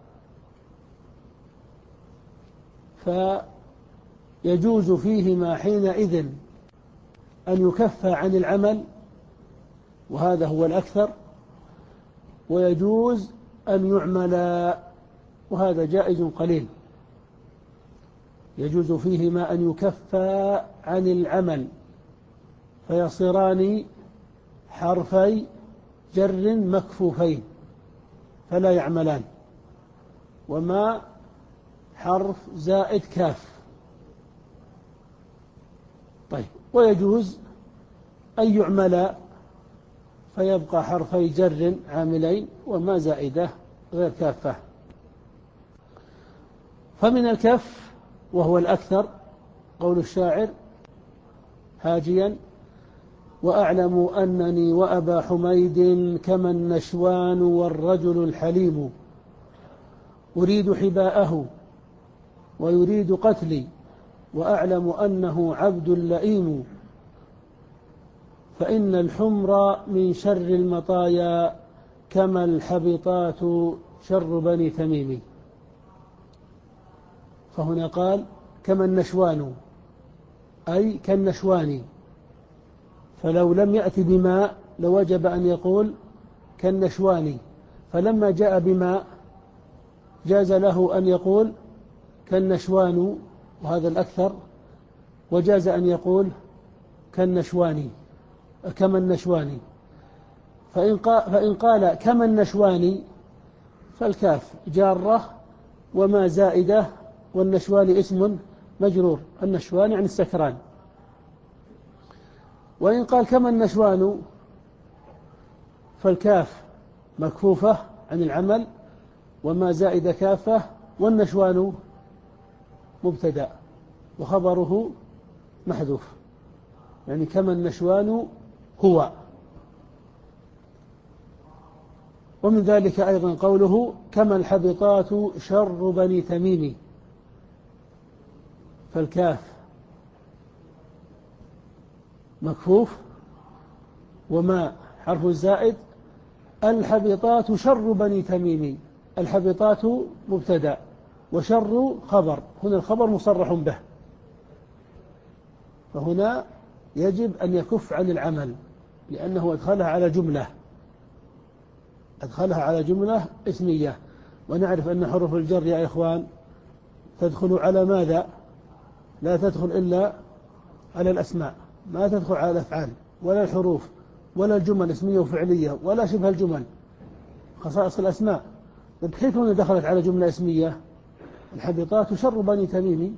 فيجوز فيهما حينئذ أن يكف عن العمل، وهذا هو الأكثر، ويجوز أن يعمل، وهذا جائز قليل. يجوز فيهما أن يكف عن العمل فيصيران حرفي جر مكفوفين فلا يعملان، وما حرف زائد كاف. طيب، ويجوز أن يعمل فيبقى حرفي جر عاملين وما زائدة غير كافة. فمن الكف وهو الأكثر قول الشاعر هاجيا: وأعلم أنني وأبا حميد كما النشوان والرجل الحليم، أريد حباءه ويريد قتلي، وأعلم أنه عبد لئيم، فإن الحمر من شر المطايا كما الحبطات شر بني تميم. فهنا قال كما النشوان، أي كالنشوان، فلو لم يأتي بماء لوجب أن يقول كالنشوان، فلما جاء بماء جاز له أن يقول كالنشوان، وهذا الأكثر، وجاز أن يقول كالنشوان كما النشوان. فإن قال, فإن قال كما النشوان فالكاف جارة وما زائدة، والنشوان اسم مجرور، النشوان يعني السكران. وإن قال كما النشوان فالكاف مكفوفة عن العمل وما زائد كافة، والنشوان مبتدأ وخبره محذوف، يعني كما النشوان هو. ومن ذلك أيضا قوله كما الحبطات شر بني تميم، فالكاف مكفوف وما حرف الزائد، الحبطات شر بني تميم، الحبطات مبتدأ وشر خبر، هنا الخبر مصرح به، فهنا يجب أن يكف عن العمل لأنه أدخلها على جملة أدخلها على جملة اسمية. ونعرف أن حروف الجر يا إخوان تدخل على ماذا؟ لا تدخل إلا على الأسماء، ما تدخل على الأفعال ولا الحروف ولا الجمل اسمية وفعلية ولا شبه الجمل، خصائص الأسماء. كيف هنا دخلت على جملة اسمية؟ الحبطات شر بني تميم،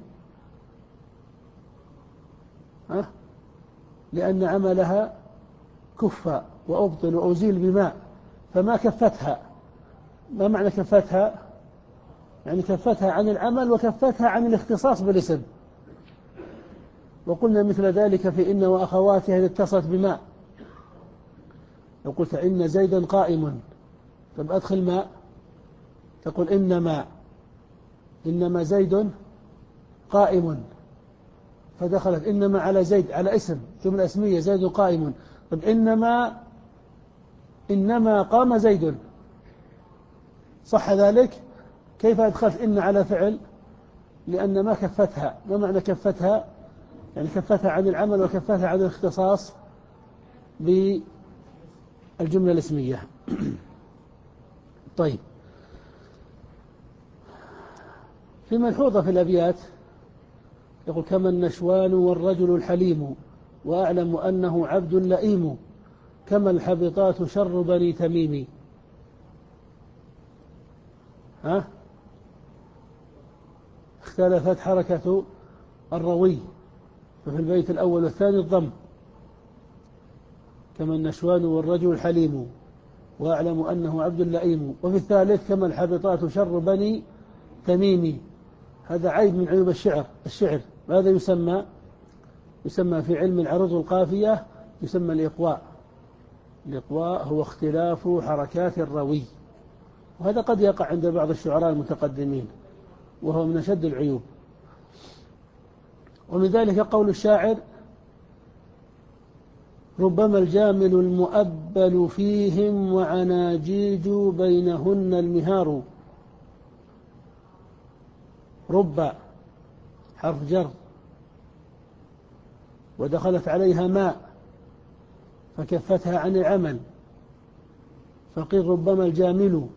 أه؟ لأن عملها كف وأبطل وأزيل بماء، فما كفتها. ما معنى كفتها؟ يعني كفتها عن العمل وكفتها عن الاختصاص بالاسم. وقلنا مثل ذلك في إن وأخواتها إذا اتصلت بماء، لو قلت إن زيدا قائم، طب أدخل ماء، تقول إنما إنما زيد قائم، فدخلت إنما على زيد، على اسم، جملة اسمية، زيد قائم. طب إنما إنما قام زيد، صح ذلك؟ كيف أدخلت إن على فعل؟ لأن ما كفتها. ما معنى كفتها؟ يعني كفتها عن العمل وكفتها عن الاختصاص بالجملة الاسمية. طيب، في ملحوظة في الأبيات يقول كما النشوان والرجل الحليم وأعلم أنه عبد لئيم، كما الحبطات شر بني تميم. ها؟ اختلفت حركة الروي، ففي البيت الأول والثاني الضم، كما النشوان والرجل الحليم وأعلم أنه عبد لئيم، وفي الثالث كما الحبطات شر بني تميم. هذا عيب من عيوب الشعر. الشعر ماذا يسمى؟ يسمى في علم العروض والقافية يسمى الإقواء. الإقواء هو اختلاف حركات الروي، وهذا قد يقع عند بعض الشعراء المتقدمين، وهو من أشد العيوب. ومن ذلك قول الشاعر ربما الجامل المؤبل فيهم وعناجيج بينهن المهار. رب حرف جر ودخلت عليها ماء فكفتها عن العمل، فقيل ربما الجامل.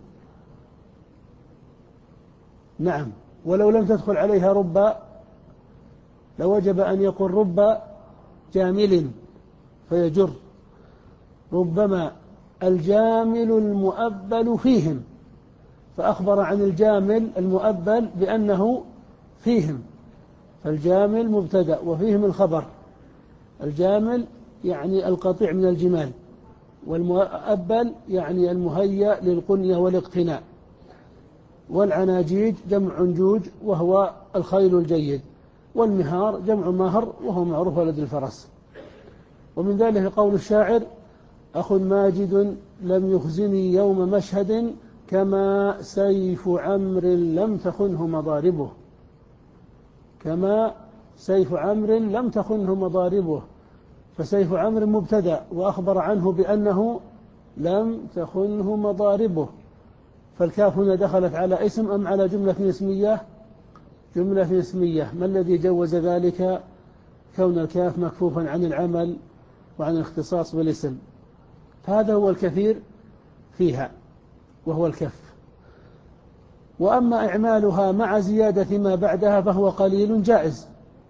نعم، ولو لم تدخل عليها رب لوجب أن يقول رب جامل فيجر. ربما الجامل المؤبل فيهم، فأخبر عن الجامل المؤبل بأنه فيهم، فالجامل مبتدأ وفيهم الخبر. الجامل يعني القطيع من الجمال، والمؤبل يعني المهيأ للقنية والاقتناء. والعناجيج جمع عنجوج وهو الخيل الجيد، والمهار جمع مهر وهو معروف ولد الفرس. ومن ذلك قول الشاعر أخ ماجد لم يخزني يوم مشهد، كما سيف عمر لم تخنه مضاربه. كما سيف عمر لم تخنه مضاربه، فسيف عمر مبتدأ وأخبر عنه بأنه لم تخنه مضاربه، فالكاف هنا دخلت على اسم أم على جملة اسمية؟ جملة اسمية. ما الذي جوز ذلك؟ كون الكاف مكفوفا عن العمل وعن الاختصاص بالاسم، فهذا هو الكثير فيها وهو الكف. وأما إعمالها مع زيادة ما بعدها فهو قليل جائز،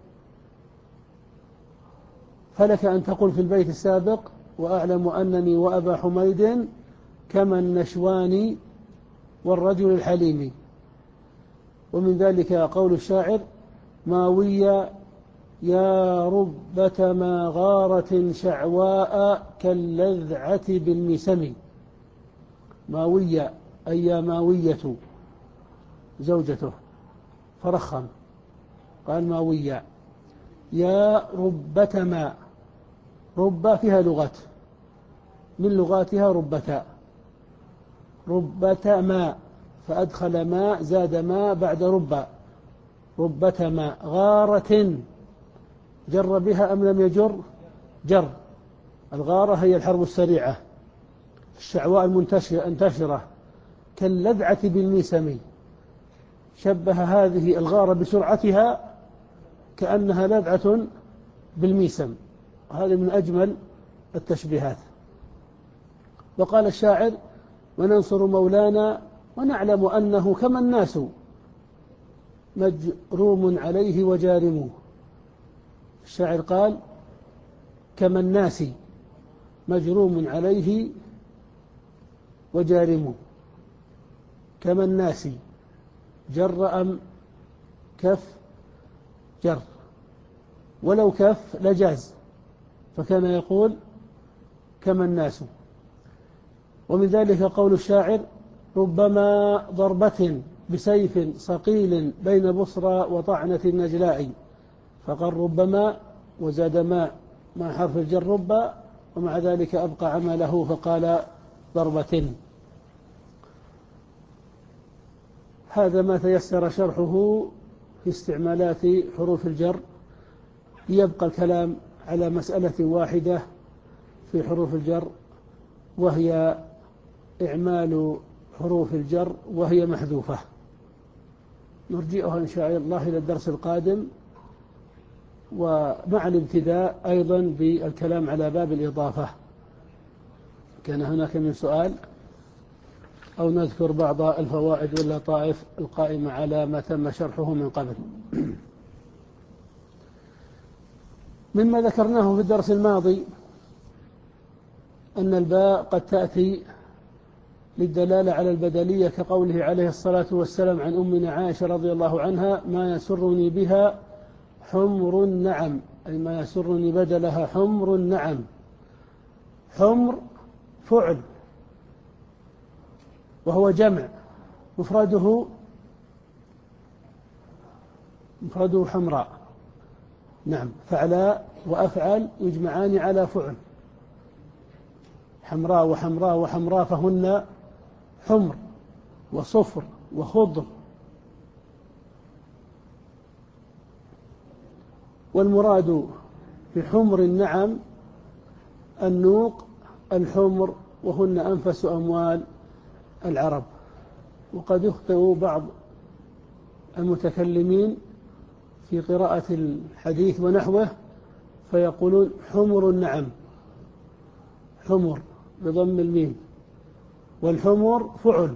فلك أن تقول في البيت السابق وأعلم أنني وأبا حميد كما النشوان والرجل الحليم. ومن ذلك قول الشاعر ماوية يا ربة ما غارة شعواء كاللذعة بالمسم. ماوية أي يا ماوية زوجته فرخم قال ماوية. يا ربة ما، ربة فيها لغات، من لغاتها ربتا، ربة ما، فأدخل ما زاد ما بعد ربة، ربة ما غارة، جر بها أم لم يجر؟ جر. الغارة هي الحرب السريعة الشعواء المنتشرة كاللذعة بالميسم، شبه هذه الغارة بسرعتها كأنها لذعة بالميسم، هذا من أجمل التشبيهات. وقال الشاعر وننصر مولانا ونعلم أنه كما الناس مجروم عليه وجارمه. الشاعر قال كما الناس مجروم عليه وجارمه. كما الناس جر أم كف؟ جر، ولو كف لجاز، فكان يقول كما الناس. ومن ذلك قول الشاعر ربما ضربة بسيف صقيل بين بصرى وطعنة النجلاء، فقال ربما وزاد ما مع حرف الجر رب، ومع ذلك أبقى عمله فقال ضربة. هذا ما تيسر شرحه في استعمالات حروف الجر. يبقى الكلام على مسألة واحدة في حروف الجر، وهي إعمال حروف الجر وهي محذوفة، نرجئها إن شاء الله إلى الدرس القادم، ومع الابتداء أيضا بالكلام على باب الإضافة. كان هناك من سؤال أو نذكر بعض الفوائد واللطائف القائمة على ما تم شرحه من قبل. مما ذكرناه في الدرس الماضي أن الباء قد تأتي للدلالة على البدلية، كقوله عليه الصلاة والسلام عن أمنا عائشة رضي الله عنها ما يسرني بها حمر النعم، أي ما يسرني بدلها حمر النعم. حمر فعل وهو جمع، مفرده مفرده حمراء. نعم، فعلاء وأفعل يجمعان على فعل، حمراء وحمراء وحمراء فهن حمر وصفر وخضر. والمراد بحمر النعم النوق الحمر، وهن أنفس أموال العرب. وقد يخطئ بعض المتكلمين في قراءة الحديث ونحوه فيقولون حمر النعم، حمر بضم الميم، والحمر فعل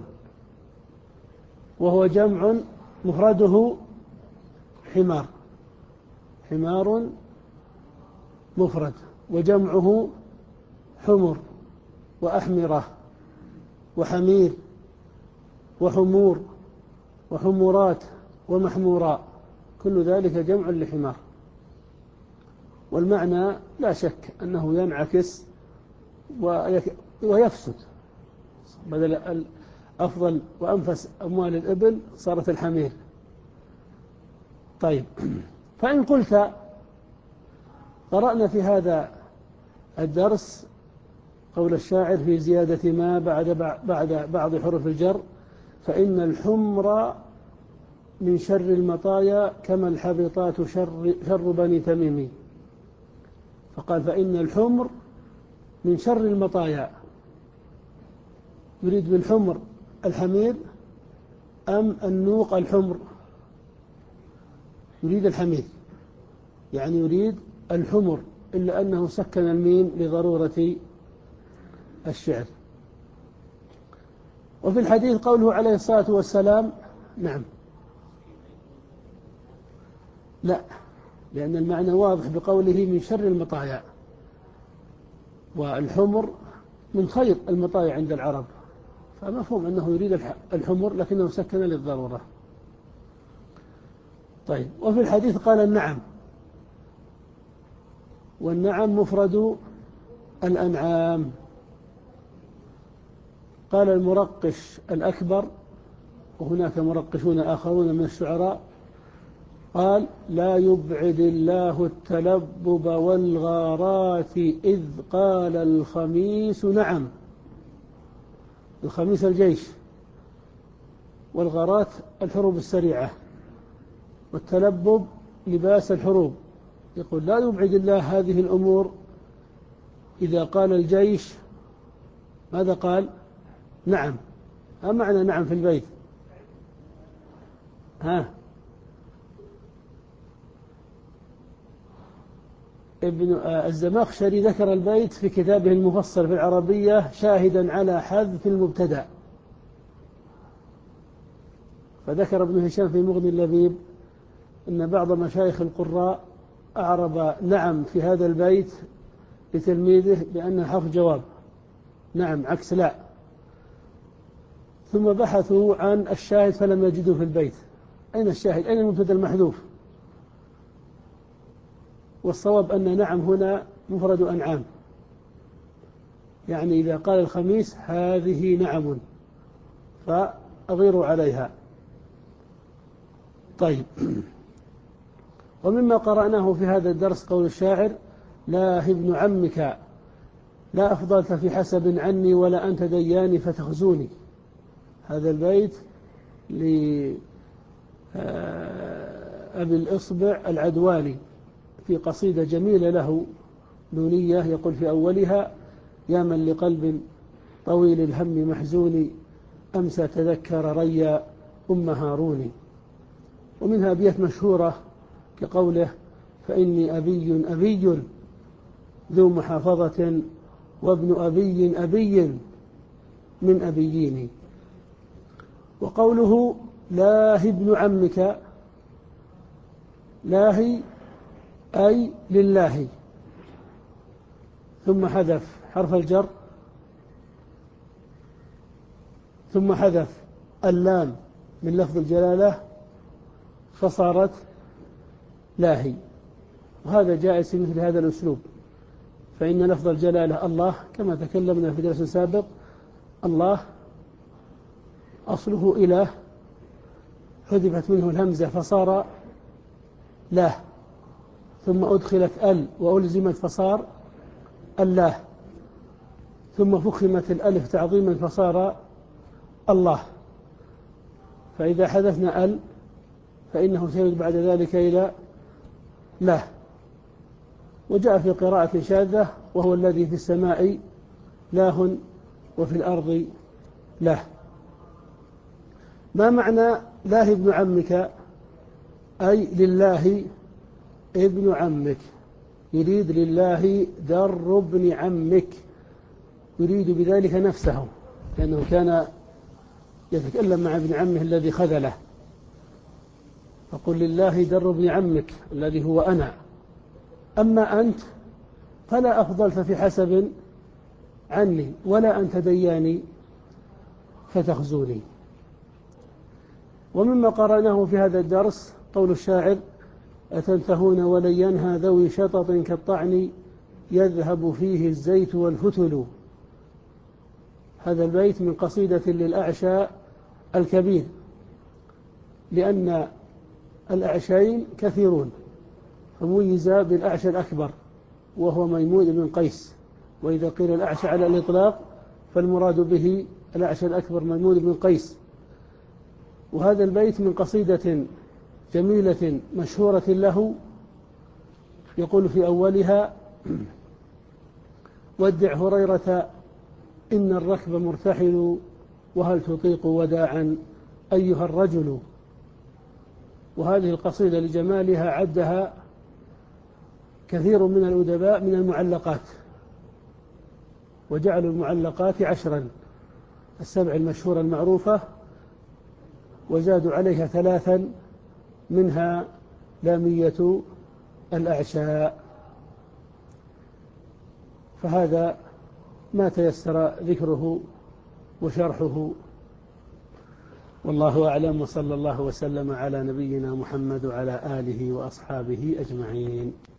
وهو جمع مفرده حمار، حمار مفرد، وجمعه حمر وأحمرة وحمير وحمور وحمورات ومحموراء، كل ذلك جمع لحمار. والمعنى لا شك أنه ينعكس ويفسد، بدل أفضل وأنفس أموال الإبل صارت الحمير. طيب، فإن قلت قرأنا في هذا الدرس قول الشاعر في زيادة ما بعد بعد بعض حروف الجر فإن الحمر من شر المطايا كما الحبطات شر, شر بني تميم، فقال فإن الحمر من شر المطايا، يريد بالحمر الحمير أم النوق الحمر؟ يريد الحمير، يعني يريد الحمر، إلا أنه سكن الميم لضرورة الشعر. وفي الحديث قوله عليه الصلاة والسلام نعم، لا، لأن المعنى واضح بقوله من شر المطايا، والحمر من خير المطايا عند العرب، فمفهوم أنه يريد الحمر لكنه سكن للضرورة. طيب، وفي الحديث قال النعم، والنعم مفرد الأنعام. قال المرقش الأكبر، وهناك مرقشون آخرون من الشعراء، قال: لا يبعد الله التلبب والغارات إذ قال الخميس نعم. الخميس الجيش، والغارات الحروب السريعة، والتلبب لباس الحروب. يقول: لا يبعد الله هذه الأمور. إذا قال الجيش ماذا قال؟ نعم. ما معنى نعم في البيت؟ ها ابن الزمخشري ذكر البيت في كتابه المفصل في العربية شاهدا على حذف المبتدأ، فذكر ابن هشام في مغني اللبيب أن بعض مشايخ القراء أعرب نعم في هذا البيت لتلميذه بأنها حرف جواب، نعم عكس لا، ثم بحثوا عن الشاهد فلم يجدوا في البيت. أين الشاهد؟ أين المبتدأ المحذوف؟ والصواب أن نعم هنا مفرد أنعام، يعني إذا قال الخميس هذه نعم فأغيروا عليها. طيب، ومما قرأناه في هذا الدرس قول الشاعر: لا ابن عمك لا أفضلت في حسب عني ولا أنت دياني فتخزوني. هذا البيت لأبي الإصبع العدواني في قصيدة جميلة له نونية، يقول في أولها: يا من لقلب طويل الهم محزون أمسى تذكر ريا أم هارون. ومنها أبيات مشهورة كقوله: فإني أبي أبي ذو محافظة وابن أبي أبي من أبيين. وقوله لاه ابن عمك، لاهي أي لله، ثم حذف حرف الجر، ثم حذف اللام من لفظ الجلالة فصارت لاهي. وهذا جائز في مثل هذا الأسلوب، فإن لفظ الجلالة الله كما تكلمنا في درس سابق، الله أصله إله، حذفت منه الهمزة فصار له، ثم أدخلت ال وألزمت فصار الله، ثم فخمت الألف تعظيما فصار الله. فإذا حذفنا ال فإنه سيرد بعد ذلك إلى له. وجاء في قراءة شاذة: وهو الذي في السماء لاه وفي الأرض له. ما معنى لاه ابن عمك؟ أي لله ابن عمك، يريد لله در ابن عمك، يريد بذلك نفسه، لأنه كان يتكلم مع ابن عمه الذي خذله، فقل لله در ابن عمك الذي هو أنا، أما أنت فلا أفضلت في حسب عني ولا أنت دياني فتخزوني. ومما قرأناه في هذا الدرس قول الشاعر: أتنتهون ولن ينهى ذوي شطط كالطعن يذهب فيه الزيت والفتل. هذا البيت من قصيدة للأعشى الكبير، لأن الأعشين كثيرون، فميز بالأعشى الأكبر وهو ميمون بن قيس، وإذا قيل الأعشى على الإطلاق فالمراد به الأعشى الأكبر ميمون بن قيس. وهذا البيت من قصيدة جميلة مشهورة له، يقول في أولها: ودع هريرة إن الركب مرتحل وهل تطيق وداعا أيها الرجل. وهذه القصيدة لجمالها عدها كثير من الأدباء من المعلقات، وجعلوا المعلقات عشرا: السبع المشهورة المعروفة، وزادوا عليها ثلاثا منها لامية الأعشاء. فهذا ما تيسر ذكره وشرحه. والله أعلم، وصلى الله وسلم على نبينا محمد وعلى آله وأصحابه أجمعين.